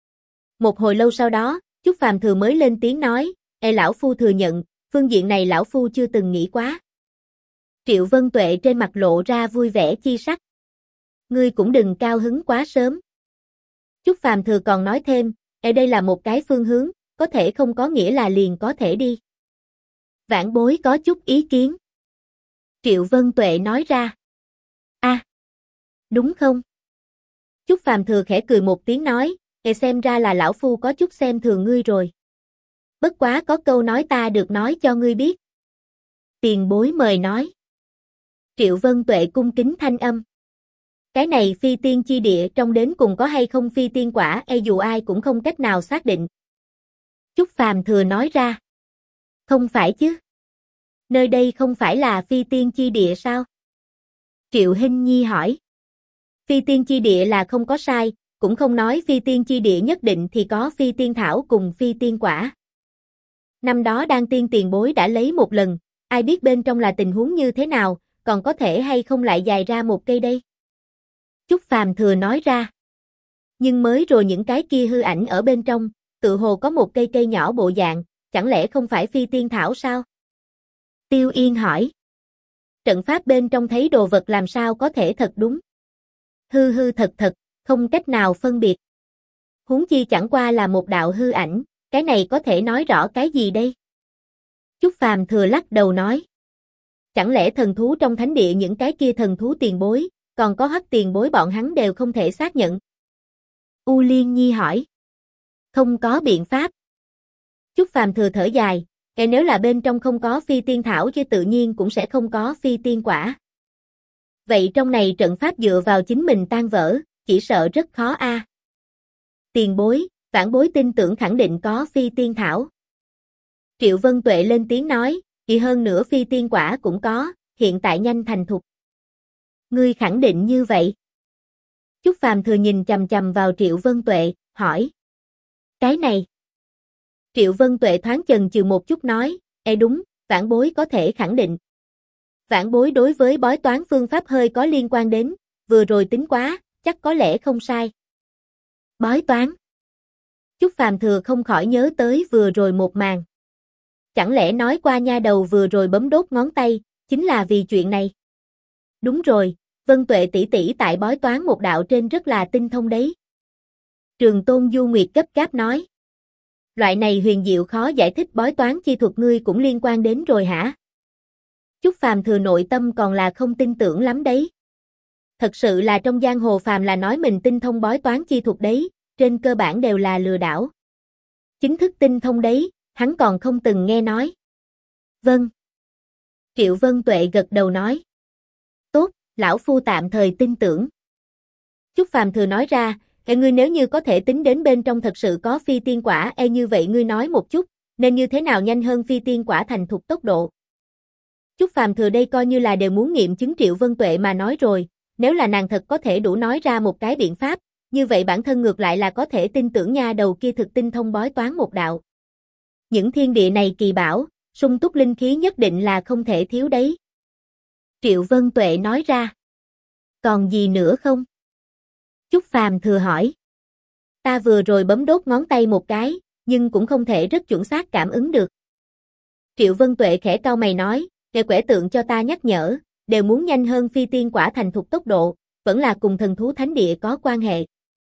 Một hồi lâu sau đó, Chúc Phàm Thừa mới lên tiếng nói, lão phu thừa nhận, phương diện này lão phu chưa từng nghĩ quá. Triệu Vân Tuệ trên mặt lộ ra vui vẻ chi sắc. Ngươi cũng đừng cao hứng quá sớm. Chúc Phàm Thừa còn nói thêm, ở đây là một cái phương hướng, có thể không có nghĩa là liền có thể đi. Vãn Bối có chút ý kiến. Triệu Vân Tuệ nói ra. Đúng không? Chúc Phàm Thừa khẽ cười một tiếng nói, xem ra là lão phu có chút xem thường ngươi rồi. Bất quá có câu nói ta được nói cho ngươi biết. Tiền bối mời nói. Triệu Vân Tuệ cung kính thanh âm. Cái này phi tiên chi địa trong đến cùng có hay không phi tiên quả dù ai cũng không cách nào xác định. Chúc Phàm Thừa nói ra. Không phải chứ. Nơi đây không phải là phi tiên chi địa sao? Triệu Hinh Nhi hỏi. Phi tiên chi địa là không có sai, cũng không nói phi tiên chi địa nhất định thì có phi tiên thảo cùng phi tiên quả. Năm đó Đan Tiên tiền bối đã lấy một lần, ai biết bên trong là tình huống như thế nào, còn có thể hay không lại dài ra một cây đây? Chúc Phàm Thừa nói ra. Nhưng mới rồi những cái kia hư ảnh ở bên trong, tự hồ có một cây nhỏ bộ dạng, chẳng lẽ không phải phi tiên thảo sao? Tiêu Yên hỏi. Trận pháp bên trong thấy đồ vật làm sao có thể thật đúng? Hư thật, không cách nào phân biệt. Huống chi chẳng qua là một đạo hư ảnh, cái này có thể nói rõ cái gì đây? Chúc Phàm Thừa lắc đầu nói. Chẳng lẽ thần thú trong thánh địa những cái kia thần thú tiền bối, còn có Hắc tiền bối bọn hắn đều không thể xác nhận? U Liên Nhi hỏi. Không có biện pháp. Chúc Phàm Thừa thở dài, nếu là bên trong không có phi tiên thảo chứ tự nhiên cũng sẽ không có phi tiên quả. Vậy trong này trận pháp dựa vào chính mình tan vỡ, chỉ sợ rất khó a. Tiền bối, vãn bối tin tưởng khẳng định có phi tiên thảo. Triệu Vân Tuệ lên tiếng nói, chỉ hơn nữa phi tiên quả cũng có, hiện tại nhanh thành thục. Ngươi khẳng định như vậy? Chúc Phàm Thừa nhìn chằm chằm vào Triệu Vân Tuệ, hỏi. Cái này. Triệu Vân Tuệ thoáng chần chừ một chút nói, đúng, vãn bối có thể khẳng định. Vãn bối đối với bói toán phương pháp hơi có liên quan đến, vừa rồi tính quá, chắc có lẽ không sai. Bói toán. Chúc Phàm Thừa không khỏi nhớ tới vừa rồi một màn. Chẳng lẽ nói qua nha đầu vừa rồi bấm đốt ngón tay, chính là vì chuyện này? Đúng rồi, Vân Tuệ tỷ tỷ tại bói toán một đạo trên rất là tinh thông đấy. Trường Tôn Du Nguyệt gấp gáp nói. Loại này huyền diệu khó giải thích bói toán chi thuật ngươi cũng liên quan đến rồi hả? Chúc Phàm Thừa nội tâm còn là không tin tưởng lắm đấy. Thật sự là trong giang hồ phàm là nói mình tinh thông bói toán chi thuật đấy, trên cơ bản đều là lừa đảo. Chính thức tinh thông đấy, hắn còn không từng nghe nói. Vâng. Triệu Vân Tuệ gật đầu nói. Tốt, lão phu tạm thời tin tưởng. Chúc Phàm Thừa nói ra, ngươi nếu như có thể tính đến bên trong thật sự có phi tiên quả, như vậy ngươi nói một chút, nên như thế nào nhanh hơn phi tiên quả thành thục tốc độ. Chúc Phàm Thừa đây coi như là đều muốn nghiệm chứng Triệu Vân Tuệ mà nói rồi, nếu là nàng thật có thể đủ nói ra một cái biện pháp, như vậy bản thân ngược lại là có thể tin tưởng nha đầu kia thực tinh thông bói toán một đạo. Những thiên địa này kỳ bảo, sung túc linh khí nhất định là không thể thiếu đấy. Triệu Vân Tuệ nói ra. Còn gì nữa không? Chúc Phàm Thừa hỏi. Ta vừa rồi bấm đốt ngón tay một cái, nhưng cũng không thể rất chuẩn xác cảm ứng được. Triệu Vân Tuệ khẽ cau mày nói, để quẻ tượng cho ta nhắc nhở, đều muốn nhanh hơn phi tiên quả thành thục tốc độ, vẫn là cùng thần thú thánh địa có quan hệ.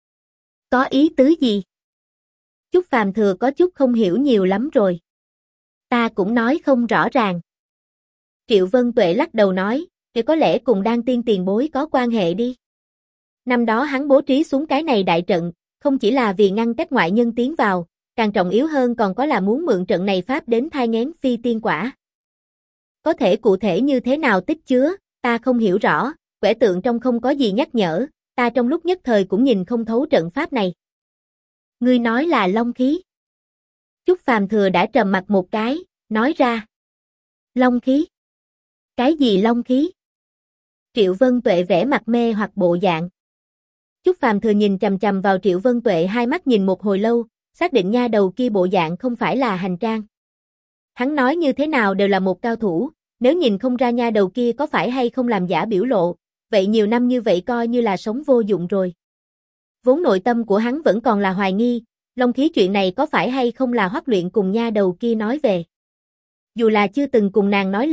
Có ý tứ gì? Chúc Phàm Thừa có chút không hiểu nhiều lắm rồi. Ta cũng nói không rõ ràng. Triệu Vân Tuệ lắc đầu nói, thì có lẽ cùng Đan Tiên tiền bối có quan hệ đi. Năm đó hắn bố trí xuống cái này đại trận, không chỉ là vì ngăn cách ngoại nhân tiến vào, càng trọng yếu hơn còn có là muốn mượn trận này pháp đến thai nghén phi tiên quả. Có thể cụ thể như thế nào tích chứa, ta không hiểu rõ, quẻ tượng trong không có gì nhắc nhở, ta trong lúc nhất thời cũng nhìn không thấu trận pháp này. Ngươi nói là long khí. Chúc Phàm Thừa đã trầm mặt một cái, nói ra. Long khí? Cái gì long khí? Triệu Vân Tuệ vẽ mặt mê hoặc bộ dạng. Chúc Phàm Thừa nhìn chằm chằm vào Triệu Vân Tuệ hai mắt nhìn một hồi lâu, xác định nha đầu kia bộ dạng không phải là hành trang. Hắn nói như thế nào đều là một cao thủ, nếu nhìn không ra nha đầu kia có phải hay không làm giả biểu lộ, vậy nhiều năm như vậy coi như là sống vô dụng rồi. Vốn nội tâm của hắn vẫn còn là hoài nghi, long khí chuyện này có phải hay không là Hoắc Luyện cùng nha đầu kia nói về. Dù là chưa từng cùng nàng nói lên,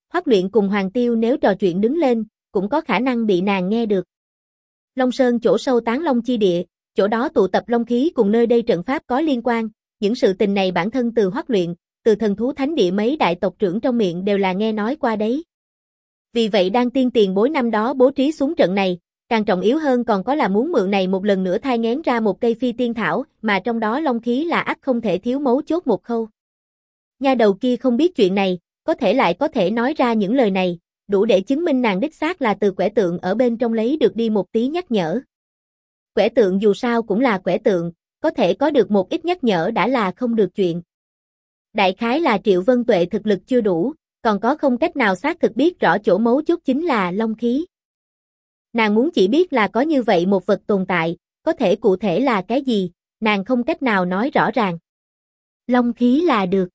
Hoắc Luyện cùng Hoàng Tiêu nếu trò chuyện đứng lên, cũng có khả năng bị nàng nghe được. Long Sơn chỗ sâu tán long chi địa, chỗ đó tụ tập long khí cùng nơi đây trận pháp có liên quan, những sự tình này bản thân từ Hoắc Luyện, từ thần thú thánh địa mấy đại tộc trưởng trong miệng đều là nghe nói qua đấy. Vì vậy Đan Tiên tiền bối năm đó bố trí xuống trận này, càng trọng yếu hơn còn có là muốn mượn này một lần nữa thai nghén ra một cây phi tiên thảo, mà trong đó long khí là ắt không thể thiếu mấu chốt một khâu. Nha đầu kia không biết chuyện này, có thể lại có thể nói ra những lời này, đủ để chứng minh nàng đích xác là từ quẻ tượng ở bên trong lấy được đi một tí nhắc nhở. Quẻ tượng dù sao cũng là quẻ tượng, có thể có được một ít nhắc nhở đã là không được chuyện. Đại khái là Triệu Vân Tuệ thực lực chưa đủ, còn có không cách nào xác thực biết rõ chỗ mấu chốt chính là long khí. Nàng muốn chỉ biết là có như vậy một vật tồn tại, có thể cụ thể là cái gì, nàng không cách nào nói rõ ràng. Long khí là được.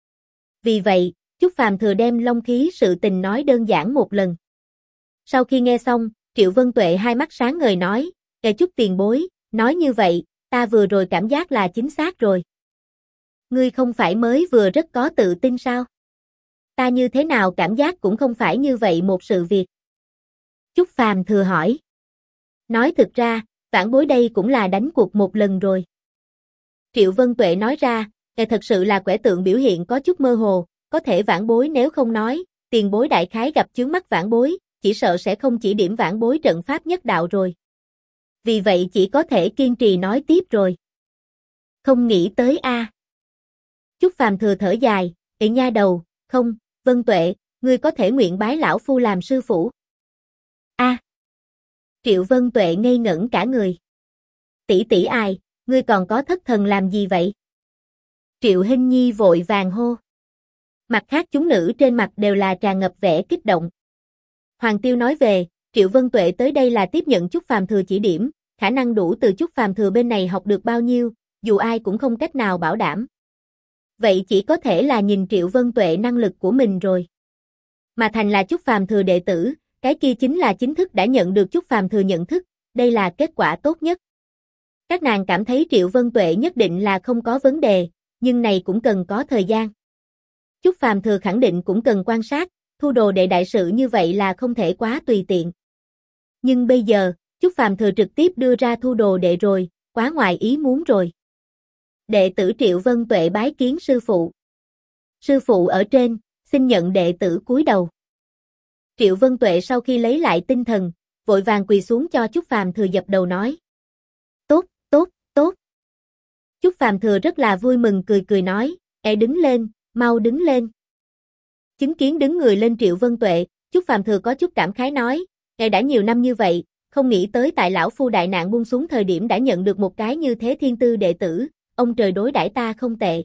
Vì vậy, Chúc Phàm thừa đem long khí sự tình nói đơn giản một lần. Sau khi nghe xong, Triệu Vân Tuệ hai mắt sáng ngời nói, Chúc tiền bối, nói như vậy, ta vừa rồi cảm giác là chính xác rồi. Ngươi không phải mới vừa rất có tự tin sao? Ta như thế nào cảm giác cũng không phải như vậy một sự việc. Chúc Phàm thừa hỏi. Nói thực ra, vãn bối đây cũng là đánh cuộc một lần rồi. Triệu Vân Tuệ nói ra, thật sự là quẻ tượng biểu hiện có chút mơ hồ, có thể vãn bối nếu không nói, tiền bối đại khái gặp chướng mắt vãn bối, chỉ sợ sẽ không chỉ điểm vãn bối trận pháp nhất đạo rồi. Vì vậy chỉ có thể kiên trì nói tiếp rồi. Không nghĩ tới a. Chúc Phàm thừa thở dài, nha đầu, không, Vân Tuệ, ngươi có thể nguyện bái lão phu làm sư phụ. A. Triệu Vân Tuệ ngây ngẩn cả người. Tỷ tỷ ai, ngươi còn có thất thần làm gì vậy? Triệu Hinh Nhi vội vàng hô. Mặt khác chúng nữ trên mặt đều là tràn ngập vẻ kích động. Hoàng Tiêu nói về, Triệu Vân Tuệ tới đây là tiếp nhận Chúc Phàm thừa chỉ điểm, khả năng đủ từ Chúc Phàm thừa bên này học được bao nhiêu, dù ai cũng không cách nào bảo đảm. Vậy chỉ có thể là nhìn Triệu Vân Tuệ năng lực của mình rồi. Mà thành là Chúc Phàm thừa đệ tử, cái kia chính là chính thức đã nhận được Chúc Phàm thừa nhận thức, đây là kết quả tốt nhất. Các nàng cảm thấy Triệu Vân Tuệ nhất định là không có vấn đề, nhưng này cũng cần có thời gian. Chúc Phàm thừa khẳng định cũng cần quan sát, thu đồ đệ đại sự như vậy là không thể quá tùy tiện. Nhưng bây giờ, Chúc Phàm thừa trực tiếp đưa ra thu đồ đệ rồi, quá ngoài ý muốn rồi. Đệ tử Triệu Vân Tuệ bái kiến sư phụ. Sư phụ ở trên, xin nhận đệ tử cúi đầu. Triệu Vân Tuệ sau khi lấy lại tinh thần, vội vàng quỳ xuống cho Chúc Phàm thừa dập đầu nói. Tốt, tốt, tốt. Chúc Phàm thừa rất là vui mừng cười cười nói, đứng lên, mau đứng lên. Chứng kiến đứng người lên Triệu Vân Tuệ, Chúc Phàm thừa có chút cảm khái nói, đã nhiều năm như vậy, không nghĩ tới tại lão phu đại nạn buông xuống thời điểm đã nhận được một cái như thế thiên tư đệ tử, ông trời đối đãi ta không tệ.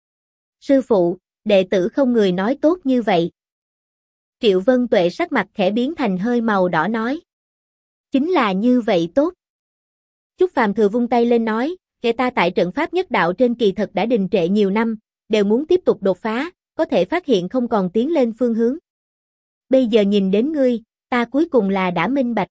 Sư phụ, đệ tử không người nói tốt như vậy. Triệu Vân Tuệ sắc mặt khẽ biến thành hơi màu đỏ nói. Chính là như vậy tốt. Chúc Phàm thừa vung tay lên nói, ta tại trận pháp nhất đạo trên kỳ thật đã đình trệ nhiều năm, đều muốn tiếp tục đột phá, có thể phát hiện không còn tiến lên phương hướng. Bây giờ nhìn đến ngươi, ta cuối cùng là đã minh bạch.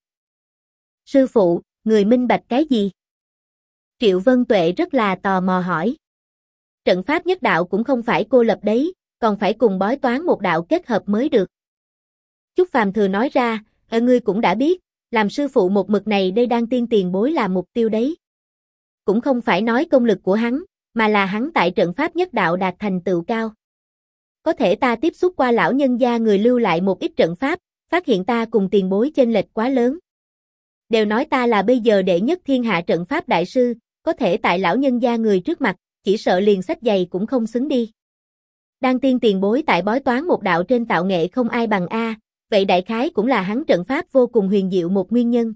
Sư phụ, người minh bạch cái gì? Triệu Vân Tuệ rất là tò mò hỏi. Trận pháp nhất đạo cũng không phải cô lập đấy, còn phải cùng bói toán một đạo kết hợp mới được. Chúc Phàm thừa nói ra, ngươi cũng đã biết, làm sư phụ một mực này đây đang tiên tiền bối là mục tiêu đấy. Cũng không phải nói công lực của hắn, mà là hắn tại trận pháp nhất đạo đạt thành tựu cao. Có thể ta tiếp xúc qua lão nhân gia người lưu lại một ít trận pháp, phát hiện ta cùng tiền bối chênh lệch quá lớn. Đều nói ta là bây giờ đệ nhất thiên hạ trận pháp đại sư, có thể tại lão nhân gia người trước mặt, chỉ sợ liền sách giày cũng không xứng đi. Đan tiên tiền bối tại bói toán một đạo trên tạo nghệ không ai bằng A, vậy đại khái cũng là hắn trận pháp vô cùng huyền diệu một nguyên nhân.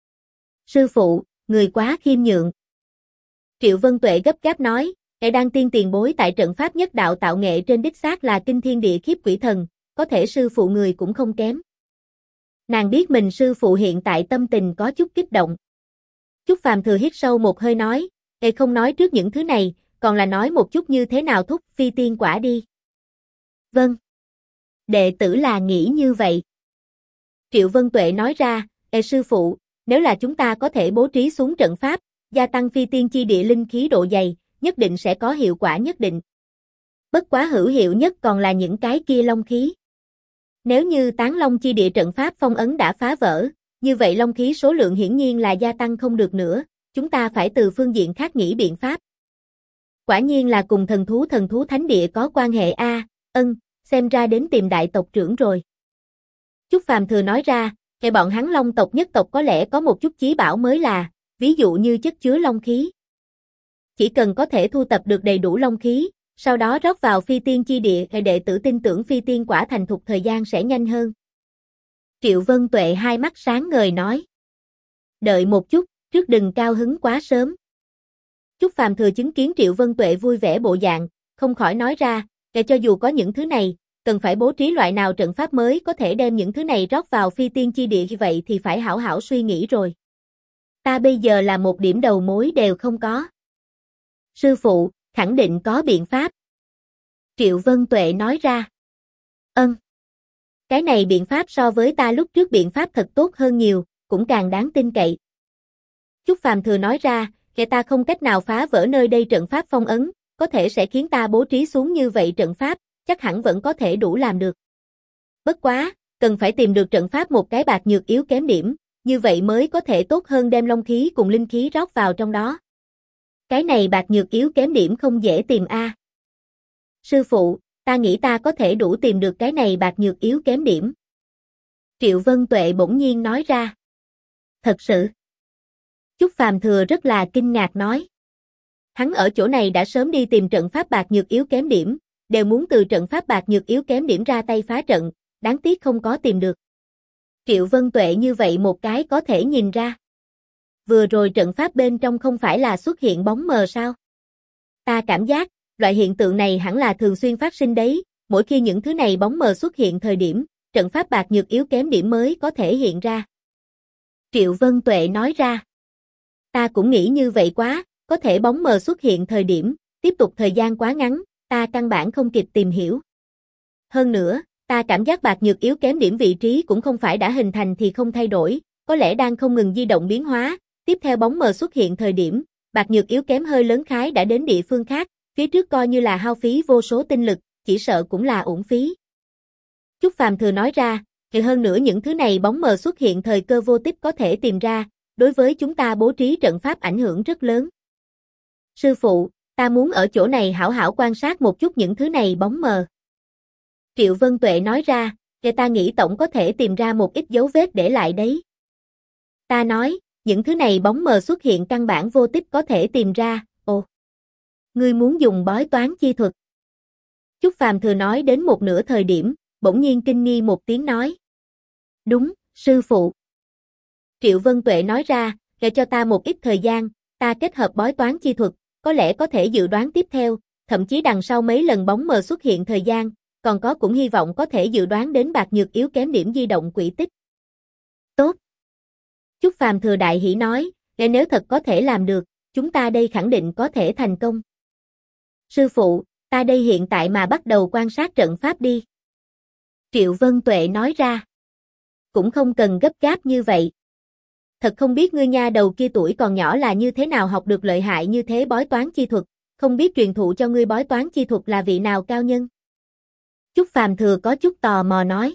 Sư phụ, người quá khiêm nhượng. Triệu Vân Tuệ gấp gáp nói, Đan tiên tiền bối tại trận pháp nhất đạo tạo nghệ trên đích xác là kinh thiên địa khiếp quỷ thần, có thể sư phụ người cũng không kém. Nàng biết mình sư phụ hiện tại tâm tình có chút kích động. Chúc Phàm thừa hít sâu một hơi nói, không nói trước những thứ này, còn là nói một chút như thế nào thúc phi tiên quả đi. Vâng. Đệ tử là nghĩ như vậy. Triệu Vân Tuệ nói ra, sư phụ, nếu là chúng ta có thể bố trí xuống trận pháp, gia tăng phi tiên chi địa linh khí độ dày, nhất định sẽ có hiệu quả nhất định. Bất quá hữu hiệu nhất còn là những cái kia long khí. Nếu như Tán Long chi địa trận pháp phong ấn đã phá vỡ, như vậy long khí số lượng hiển nhiên là gia tăng không được nữa, chúng ta phải từ phương diện khác nghĩ biện pháp. Quả nhiên là cùng thần thú thánh địa có quan hệ a, xem ra đến tìm đại tộc trưởng rồi. Chúc Phàm Thừa nói ra, cái bọn hắn long tộc nhất tộc có lẽ có một chút chí bảo mới là, ví dụ như chất chứa long khí. Chỉ cần có thể thu tập được đầy đủ long khí, sau đó rót vào phi tiên chi địa, đệ tử tin tưởng phi tiên quả thành thục thời gian sẽ nhanh hơn. Triệu Vân Tuệ hai mắt sáng ngời nói. Đợi một chút, trước đừng cao hứng quá sớm. Chúc Phàm Thừa chứng kiến Triệu Vân Tuệ vui vẻ bộ dạng, không khỏi nói ra, cho dù có những thứ này, cần phải bố trí loại nào trận pháp mới có thể đem những thứ này rót vào phi tiên chi địa như vậy thì phải hảo hảo suy nghĩ rồi. Ta bây giờ là một điểm đầu mối đều không có. Sư phụ, khẳng định có biện pháp. Triệu Vân Tuệ nói ra. Cái này biện pháp so với ta lúc trước biện pháp thật tốt hơn nhiều, cũng càng đáng tin cậy. Chúc Phàm Thừa nói ra, ta không cách nào phá vỡ nơi đây trận pháp phong ấn, có thể sẽ khiến ta bố trí xuống như vậy trận pháp, chắc hẳn vẫn có thể đủ làm được. Bất quá, cần phải tìm được trận pháp một cái bạc nhược yếu kém điểm, như vậy mới có thể tốt hơn đem long khí cùng linh khí rót vào trong đó. Cái này bạc nhược yếu kém điểm không dễ tìm a. Sư phụ, ta nghĩ ta có thể đủ tìm được cái này bạc nhược yếu kém điểm. Triệu Vân Tuệ bỗng nhiên nói ra. Thật sự? Chúc Phàm Thừa rất là kinh ngạc nói. Hắn ở chỗ này đã sớm đi tìm trận pháp bạc nhược yếu kém điểm, đều muốn từ trận pháp bạc nhược yếu kém điểm ra tay phá trận, đáng tiếc không có tìm được. Triệu Vân Tuệ như vậy một cái có thể nhìn ra. Vừa rồi trận pháp bên trong không phải là xuất hiện bóng mờ sao? Ta cảm giác, loại hiện tượng này hẳn là thường xuyên phát sinh đấy, mỗi khi những thứ này bóng mờ xuất hiện thời điểm, trận pháp bạc nhược yếu kém điểm mới có thể hiện ra. Triệu Vân Tuệ nói ra. Ta cũng nghĩ như vậy quá, có thể bóng mờ xuất hiện thời điểm, tiếp tục thời gian quá ngắn, ta căn bản không kịp tìm hiểu. Hơn nữa, ta cảm giác bạc nhược yếu kém điểm vị trí cũng không phải đã hình thành thì không thay đổi, có lẽ đang không ngừng di động biến hóa, tiếp theo bóng mờ xuất hiện thời điểm, bạc nhược yếu kém hơi lớn khái đã đến địa phương khác, phía trước coi như là hao phí vô số tinh lực, chỉ sợ cũng là uổng phí. Chúc Phàm Thừa nói ra, thì hơn nữa những thứ này bóng mờ xuất hiện thời cơ vô tích có thể tìm ra, đối với chúng ta bố trí trận pháp ảnh hưởng rất lớn. Sư phụ, ta muốn ở chỗ này hảo hảo quan sát một chút những thứ này bóng mờ. Triệu Vân Tuệ nói ra, ta nghĩ tổng có thể tìm ra một ít dấu vết để lại đấy. Ta nói, những thứ này bóng mờ xuất hiện căn bản vô tích có thể tìm ra, ngươi muốn dùng bói toán chi thuật. Chúc Phàm Thừa nói đến một nửa thời điểm, bỗng nhiên kinh nghi một tiếng nói. Đúng, sư phụ. Triệu Vân Tuệ nói ra, cho ta một ít thời gian, ta kết hợp bói toán chi thuật, có lẽ có thể dự đoán tiếp theo, thậm chí đằng sau mấy lần bóng mờ xuất hiện thời gian, còn có cũng hy vọng có thể dự đoán đến bạc nhược yếu kém điểm di động quỹ tích. Tốt. Chúc Phàm Thừa đại hỉ nói, nếu thật có thể làm được, chúng ta đây khẳng định có thể thành công. Sư phụ, ta đây hiện tại mà bắt đầu quan sát trận pháp đi. Triệu Vân Tuệ nói ra. Cũng không cần gấp gáp như vậy. Thật không biết ngươi nha đầu kia tuổi còn nhỏ là như thế nào học được lợi hại như thế bói toán chi thuật, không biết truyền thụ cho ngươi bói toán chi thuật là vị nào cao nhân. Chúc Phàm Thừa có chút tò mò nói.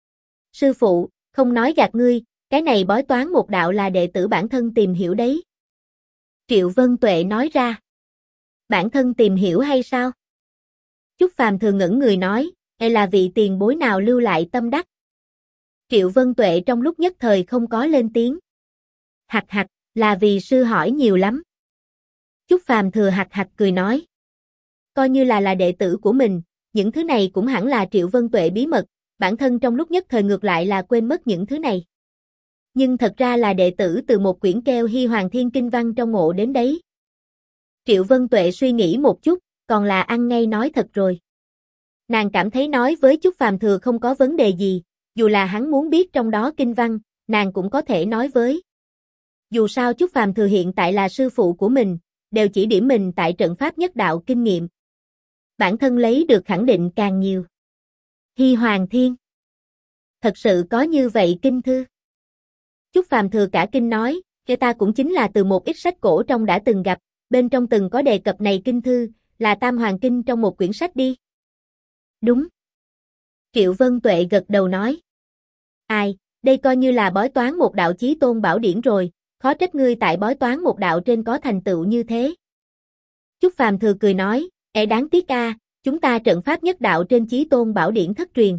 Sư phụ, không nói gạt ngươi, cái này bói toán một đạo là đệ tử bản thân tìm hiểu đấy. Triệu Vân Tuệ nói ra. Bản thân tìm hiểu hay sao? Chúc Phàm Thừa ngẩn người nói, hay là vị tiền bối nào lưu lại tâm đắc? Triệu Vân Tuệ trong lúc nhất thời không có lên tiếng. Hạch hạch, là vì sư hỏi nhiều lắm. Chúc Phàm Thừa hạch hạch cười nói. Coi như là đệ tử của mình, những thứ này cũng hẳn là Triệu Vân Tuệ bí mật, bản thân trong lúc nhất thời ngược lại là quên mất những thứ này. Nhưng thật ra là đệ tử từ một quyển keo Hy Hoàng Thiên Kinh Văn trong ngộ đến đấy. Triệu Vân Tuệ suy nghĩ một chút, còn là ăn ngay nói thật rồi. Nàng cảm thấy nói với Chúc Phàm Thừa không có vấn đề gì, dù là hắn muốn biết trong đó kinh văn, nàng cũng có thể nói với. Dù sao Chúc Phàm Thừa hiện tại là sư phụ của mình, đều chỉ điểm mình tại trận pháp nhất đạo kinh nghiệm. Bản thân lấy được khẳng định càng nhiều. Hy Hoàng Thiên. Thật sự có như vậy kinh thư? Chúc Phàm Thừa cả kinh nói, ta cũng chính là từ một ít sách cổ trong đã từng gặp, bên trong từng có đề cập này kinh thư, là Tam Hoàng Kinh trong một quyển sách đi. Đúng. Triệu Vân Tuệ gật đầu nói. Ai, đây coi như là bói toán một đạo chí tôn bảo điển rồi, khó trách ngươi tại bói toán một đạo trên có thành tựu như thế. Chúc Phàm Thừa cười nói, đáng tiếc a, chúng ta trận pháp nhất đạo trên chí tôn bảo điển thất truyền.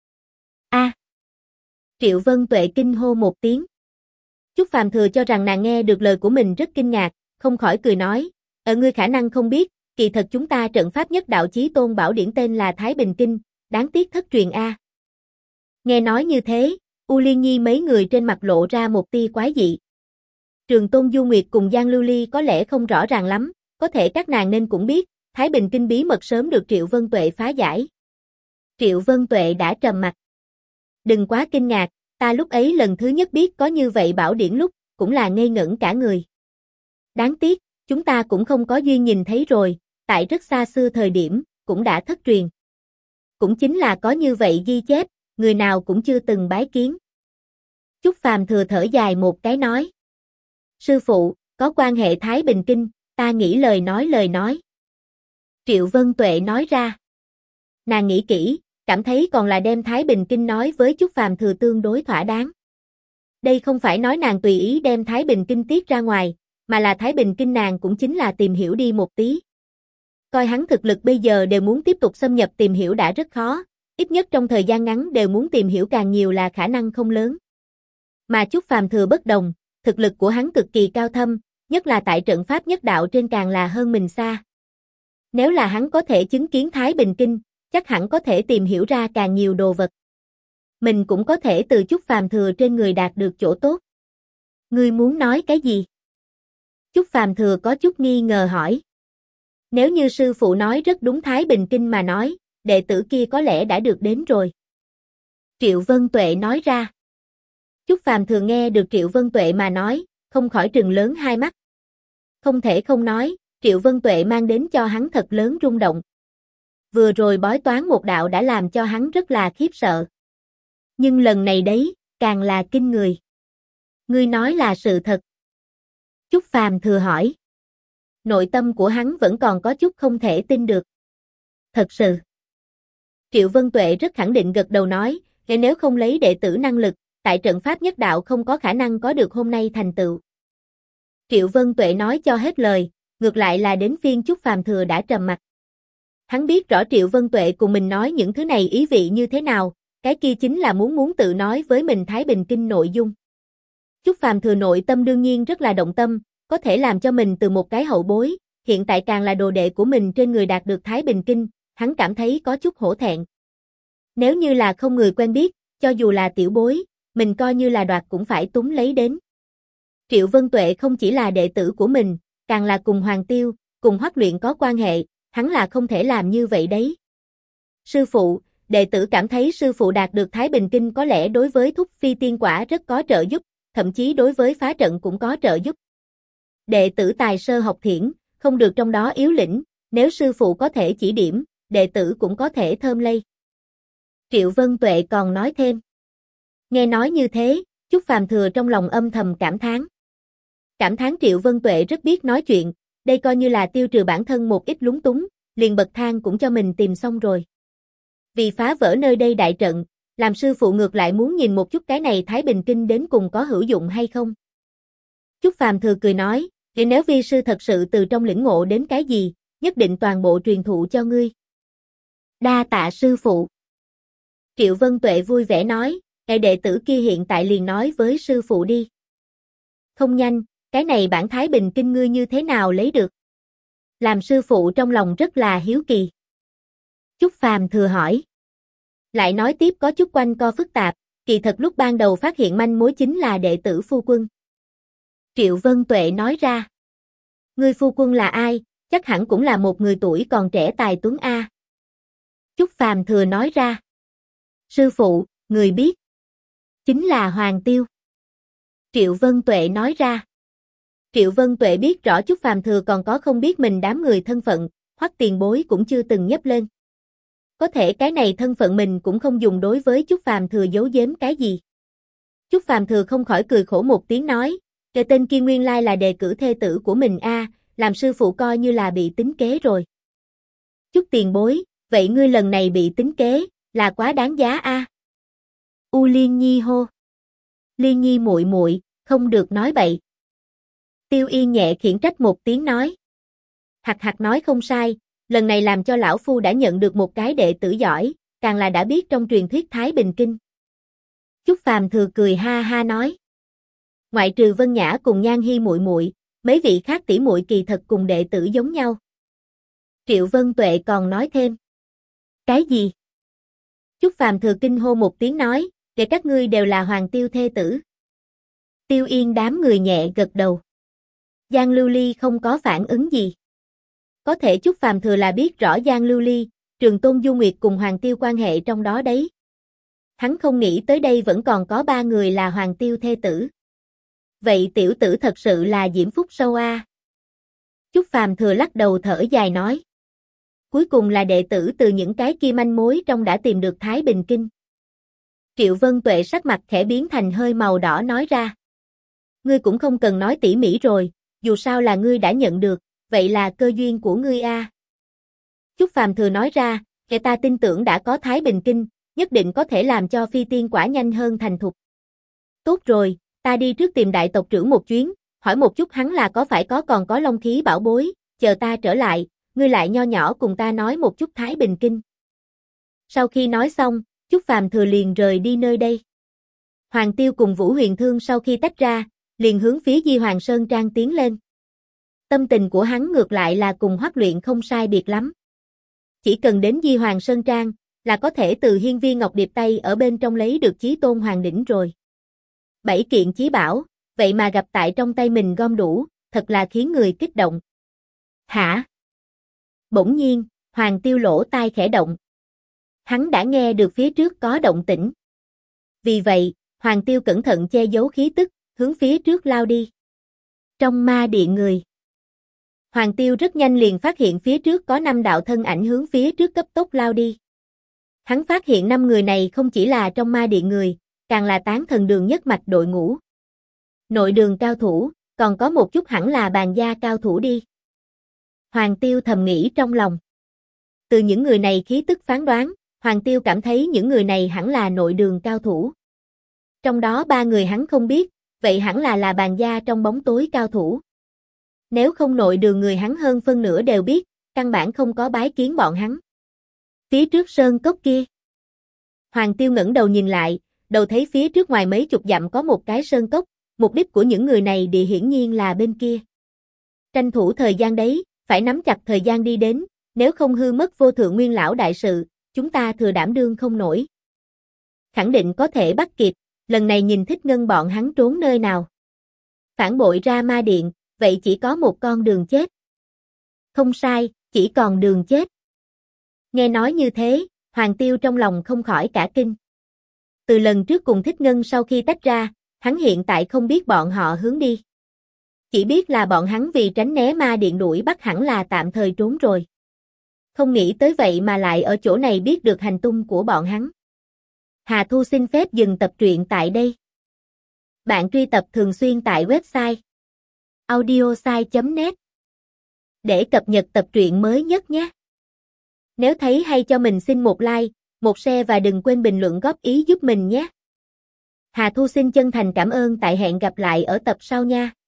A. Triệu Vân Tuệ kinh hô một tiếng. Chúc Phàm Thừa cho rằng nàng nghe được lời của mình rất kinh ngạc, không khỏi cười nói, ngươi khả năng không biết, kỳ thật chúng ta trận pháp nhất đạo chí tôn bảo điển tên là Thái Bình Kinh, đáng tiếc thất truyền a. Nghe nói như thế, U Liên Nhi mấy người trên mặt lộ ra một tia quái dị. Trường Tôn Du Nguyệt cùng Giang Lưu Ly có lẽ không rõ ràng lắm, có thể các nàng nên cũng biết, Thái Bình Kinh bí mật sớm được Triệu Vân Tuệ phá giải. Triệu Vân Tuệ đã trầm mặt. Đừng quá kinh ngạc, ta lúc ấy lần thứ nhất biết có như vậy bảo điển lúc, cũng là ngây ngẩn cả người. Đáng tiếc, chúng ta cũng không có duyên nhìn thấy rồi, tại rất xa xưa thời điểm, cũng đã thất truyền. Cũng chính là có như vậy ghi chép, người nào cũng chưa từng bái kiến. Chúc Phàm Thừa thở dài một cái nói. Sư phụ, có quan hệ Thái Bình Kinh, ta nghĩ lời nói. Triệu Vân Tuệ nói ra. Nàng nghĩ kỹ, cảm thấy còn là đem Thái Bình Kinh nói với Chúc Phàm Thừa tương đối thỏa đáng. Đây không phải nói nàng tùy ý đem Thái Bình Kinh tiết ra ngoài, mà là Thái Bình Kinh nàng cũng chính là tìm hiểu đi một tí. Coi hắn thực lực bây giờ đều muốn tiếp tục xâm nhập tìm hiểu đã rất khó, ít nhất trong thời gian ngắn đều muốn tìm hiểu càng nhiều là khả năng không lớn. Mà Chúc Phàm Thừa bất đồng, thực lực của hắn cực kỳ cao thâm, nhất là tại trận pháp nhất đạo trên càng là hơn mình xa. Nếu là hắn có thể chứng kiến Thái Bình Kinh, chắc hẳn có thể tìm hiểu ra càng nhiều đồ vật. Mình cũng có thể từ Chúc Phàm Thừa trên người đạt được chỗ tốt. Ngươi muốn nói cái gì? Chúc Phàm Thừa có chút nghi ngờ hỏi. Nếu như sư phụ nói rất đúng Thái Bình Kinh mà nói, đệ tử kia có lẽ đã được đến rồi. Triệu Vân Tuệ nói ra. Chúc Phàm Thừa nghe được Triệu Vân Tuệ mà nói, không khỏi trừng lớn hai mắt. Không thể không nói, Triệu Vân Tuệ mang đến cho hắn thật lớn rung động. Vừa rồi bói toán một đạo đã làm cho hắn rất là khiếp sợ. Nhưng lần này đấy, càng là kinh người. Ngươi nói là sự thật. Chúc Phàm Thừa hỏi. Nội tâm của hắn vẫn còn có chút không thể tin được. Thật sự. Triệu Vân Tuệ rất khẳng định gật đầu nói, nếu không lấy đệ tử năng lực, tại trận pháp nhất đạo không có khả năng có được hôm nay thành tựu. Triệu Vân Tuệ nói cho hết lời, ngược lại là đến phiên Chúc Phàm Thừa đã trầm mặt. Hắn biết rõ Triệu Vân Tuệ cùng mình nói những thứ này ý vị như thế nào, cái kia chính là muốn tự nói với mình Thái Bình Kinh nội dung. Chúc Phàm Thừa nội tâm đương nhiên rất là động tâm, có thể làm cho mình từ một cái hậu bối, hiện tại càng là đồ đệ của mình trên người đạt được Thái Bình Kinh, hắn cảm thấy có chút hổ thẹn. Nếu như là không người quen biết, cho dù là tiểu bối, mình coi như là đoạt cũng phải túm lấy đến. Triệu Vân Tuệ không chỉ là đệ tử của mình, càng là cùng Hoàng Tiêu, cùng Hoắc Luyện có quan hệ, hắn là không thể làm như vậy đấy. Sư phụ, đệ tử cảm thấy sư phụ đạt được Thái Bình Kinh có lẽ đối với Thúc Phi tiên quả rất có trợ giúp, thậm chí đối với phá trận cũng có trợ giúp. Đệ tử tài sơ học thiển, không được trong đó yếu lĩnh, nếu sư phụ có thể chỉ điểm, đệ tử cũng có thể thơm lây. Triệu Vân Tuệ còn nói thêm. Nghe nói như thế, Chúc Phàm Thừa trong lòng âm thầm cảm thán. Cảm thán Triệu Vân Tuệ rất biết nói chuyện, đây coi như là tiêu trừ bản thân một ít lúng túng, liền bậc thang cũng cho mình tìm xong rồi. Vì phá vỡ nơi đây đại trận, làm sư phụ ngược lại muốn nhìn một chút cái này Thái Bình Kinh đến cùng có hữu dụng hay không. Chúc Phàm Thừa cười nói, nếu vi sư thật sự từ trong lĩnh ngộ đến cái gì, nhất định toàn bộ truyền thụ cho ngươi. Đa tạ sư phụ. Triệu Vân Tuệ vui vẻ nói, đệ tử kia hiện tại liền nói với sư phụ đi. Không nhanh, cái này bản Thái Bình Kinh ngươi như thế nào lấy được? Làm sư phụ trong lòng rất là hiếu kỳ. Chúc Phàm Thừa hỏi. Lại nói tiếp có chút quanh co phức tạp, kỳ thật lúc ban đầu phát hiện manh mối chính là đệ tử phu quân. Triệu Vân Tuệ nói ra. Ngươi phu quân là ai, chắc hẳn cũng là một người tuổi còn trẻ tài tuấn A. Chúc Phàm Thừa nói ra. Sư phụ, người biết. Chính là Hoàng Tiêu. Triệu Vân Tuệ nói ra. Triệu Vân Tuệ biết rõ Chúc Phàm Thừa còn có không biết mình đám người thân phận, Hoắc tiền bối cũng chưa từng nhấp lên. Có thể cái này thân phận mình cũng không dùng đối với Chúc Phàm Thừa giấu giếm cái gì. Chúc Phàm Thừa không khỏi cười khổ một tiếng nói, cái tên kia nguyên lai là đề cử thê tử của mình a, làm sư phụ coi như là bị tính kế rồi. Chúc tiền bối, vậy ngươi lần này bị tính kế, là quá đáng giá a. U Liên Nhi hô. Liên Nhi muội muội, không được nói bậy. Tiêu Yên nhẹ khiển trách một tiếng nói. Hạc Hạc nói không sai, lần này làm cho lão phu đã nhận được một cái đệ tử giỏi, càng là đã biết trong truyền thuyết Thái Bình Kinh. Chúc Phàm Thừa cười ha ha nói. Ngoại trừ Vân Nhã cùng Nhan Hi muội muội, mấy vị khác tỷ muội kỳ thật cùng đệ tử giống nhau. Triệu Vân Tuệ còn nói thêm. Cái gì? Chúc Phàm Thừa kinh hô một tiếng nói, để các ngươi đều là Hoàng Tiêu thê tử. Tiêu Yên đám người nhẹ gật đầu. Giang Lưu Ly không có phản ứng gì. Có thể Chúc Phàm Thừa là biết rõ Giang Lưu Ly, Trường Tôn Du Nguyệt cùng Hoàng Tiêu quan hệ trong đó đấy. Hắn không nghĩ tới đây vẫn còn có 3 người là Hoàng Tiêu thê tử. Vậy tiểu tử thật sự là diễm phúc sâu a. Chúc Phàm Thừa lắc đầu thở dài nói. Cuối cùng là đệ tử từ những cái kia manh mối trong đã tìm được Thái Bình Kinh. Triệu Vân Tuệ sắc mặt khẽ biến thành hơi màu đỏ nói ra. Ngươi cũng không cần nói tỉ mỉ rồi, dù sao là ngươi đã nhận được, vậy là cơ duyên của ngươi a. Chúc Phàm Thừa nói ra, kẻ ta tin tưởng đã có Thái Bình Kinh, nhất định có thể làm cho phi tiên quả nhanh hơn thành thục. Tốt rồi, ta đi trước tìm đại tộc trưởng một chuyến, hỏi một chút hắn là có phải còn có long khí bảo bối, chờ ta trở lại, ngươi lại nho nhỏ cùng ta nói một chút Thái Bình Kinh. Sau khi nói xong, Chúc Phàm Thừa liền rời đi nơi đây. Hoàng Tiêu cùng Vũ Huyền Thương sau khi tách ra, liền hướng phía Di Hoàng Sơn Trang tiến lên. Tâm tình của hắn ngược lại là cùng Hoắc Luyện không sai biệt lắm. Chỉ cần đến Di Hoàng Sơn Trang, là có thể từ hiên viên ngọc điệp tay ở bên trong lấy được Chí Tôn Hoàng đỉnh rồi. 7 kiện chí bảo, vậy mà gặp tại trong tay mình gom đủ, thật là khiến người kích động. Hả? Bỗng nhiên, Hoàng Tiêu lỗ tai khẽ động. Hắn đã nghe được phía trước có động tĩnh. Vì vậy, Hoàng Tiêu cẩn thận che giấu khí tức, hướng phía trước lao đi. Trong ma điện người. Hoàng Tiêu rất nhanh liền phát hiện phía trước có 5 đạo thân ảnh hướng phía trước cấp tốc lao đi. Hắn phát hiện 5 người này không chỉ là trong ma điện người, càng là Tán Thần Đường nhất mạch đội ngũ. Nội đường cao thủ, còn có một chút hẳn là bàn gia cao thủ đi. Hoàng Tiêu thầm nghĩ trong lòng. Từ những người này khí tức phán đoán, Hoàng Tiêu cảm thấy những người này hẳn là nội đường cao thủ. Trong đó 3 người hắn không biết, vậy hẳn là bàn gia trong bóng tối cao thủ. Nếu không nội đường người hắn hơn phân nửa đều biết, căn bản không có bái kiến bọn hắn. Phía trước sơn cốc kia. Hoàng Tiêu ngẩng đầu nhìn lại, đầu thấy phía trước ngoài mấy chục dặm có một cái sơn cốc, mục đích của những người này địa hiển nhiên là bên kia. Tranh thủ thời gian đấy, phải nắm chặt thời gian đi đến, nếu không hư mất vô thượng nguyên lão đại sự, chúng ta thừa đảm đương không nổi. Khẳng định có thể bắt kịp, lần này nhìn Thích Ngân bọn hắn trốn nơi nào. Phản bội ra ma điện, vậy chỉ có một con đường chết. Không sai, chỉ còn đường chết. Nghe nói như thế, Hoàng Tiêu trong lòng không khỏi cả kinh. Từ lần trước cùng Thích Ngân sau khi tách ra, hắn hiện tại không biết bọn họ hướng đi. Chỉ biết là bọn hắn vì tránh né ma điện đuổi bắt hẳn là tạm thời trốn rồi. Không nghĩ tới vậy mà lại ở chỗ này biết được hành tung của bọn hắn. Hà Thu xin phép dừng tập truyện tại đây. Bạn truy tập thường xuyên tại website audiosai.net để cập nhật tập truyện mới nhất nhé. Nếu thấy hay cho mình xin một like, một share và đừng quên bình luận góp ý giúp mình nhé. Hà Thu xin chân thành cảm ơn, tại hẹn gặp lại ở tập sau nha.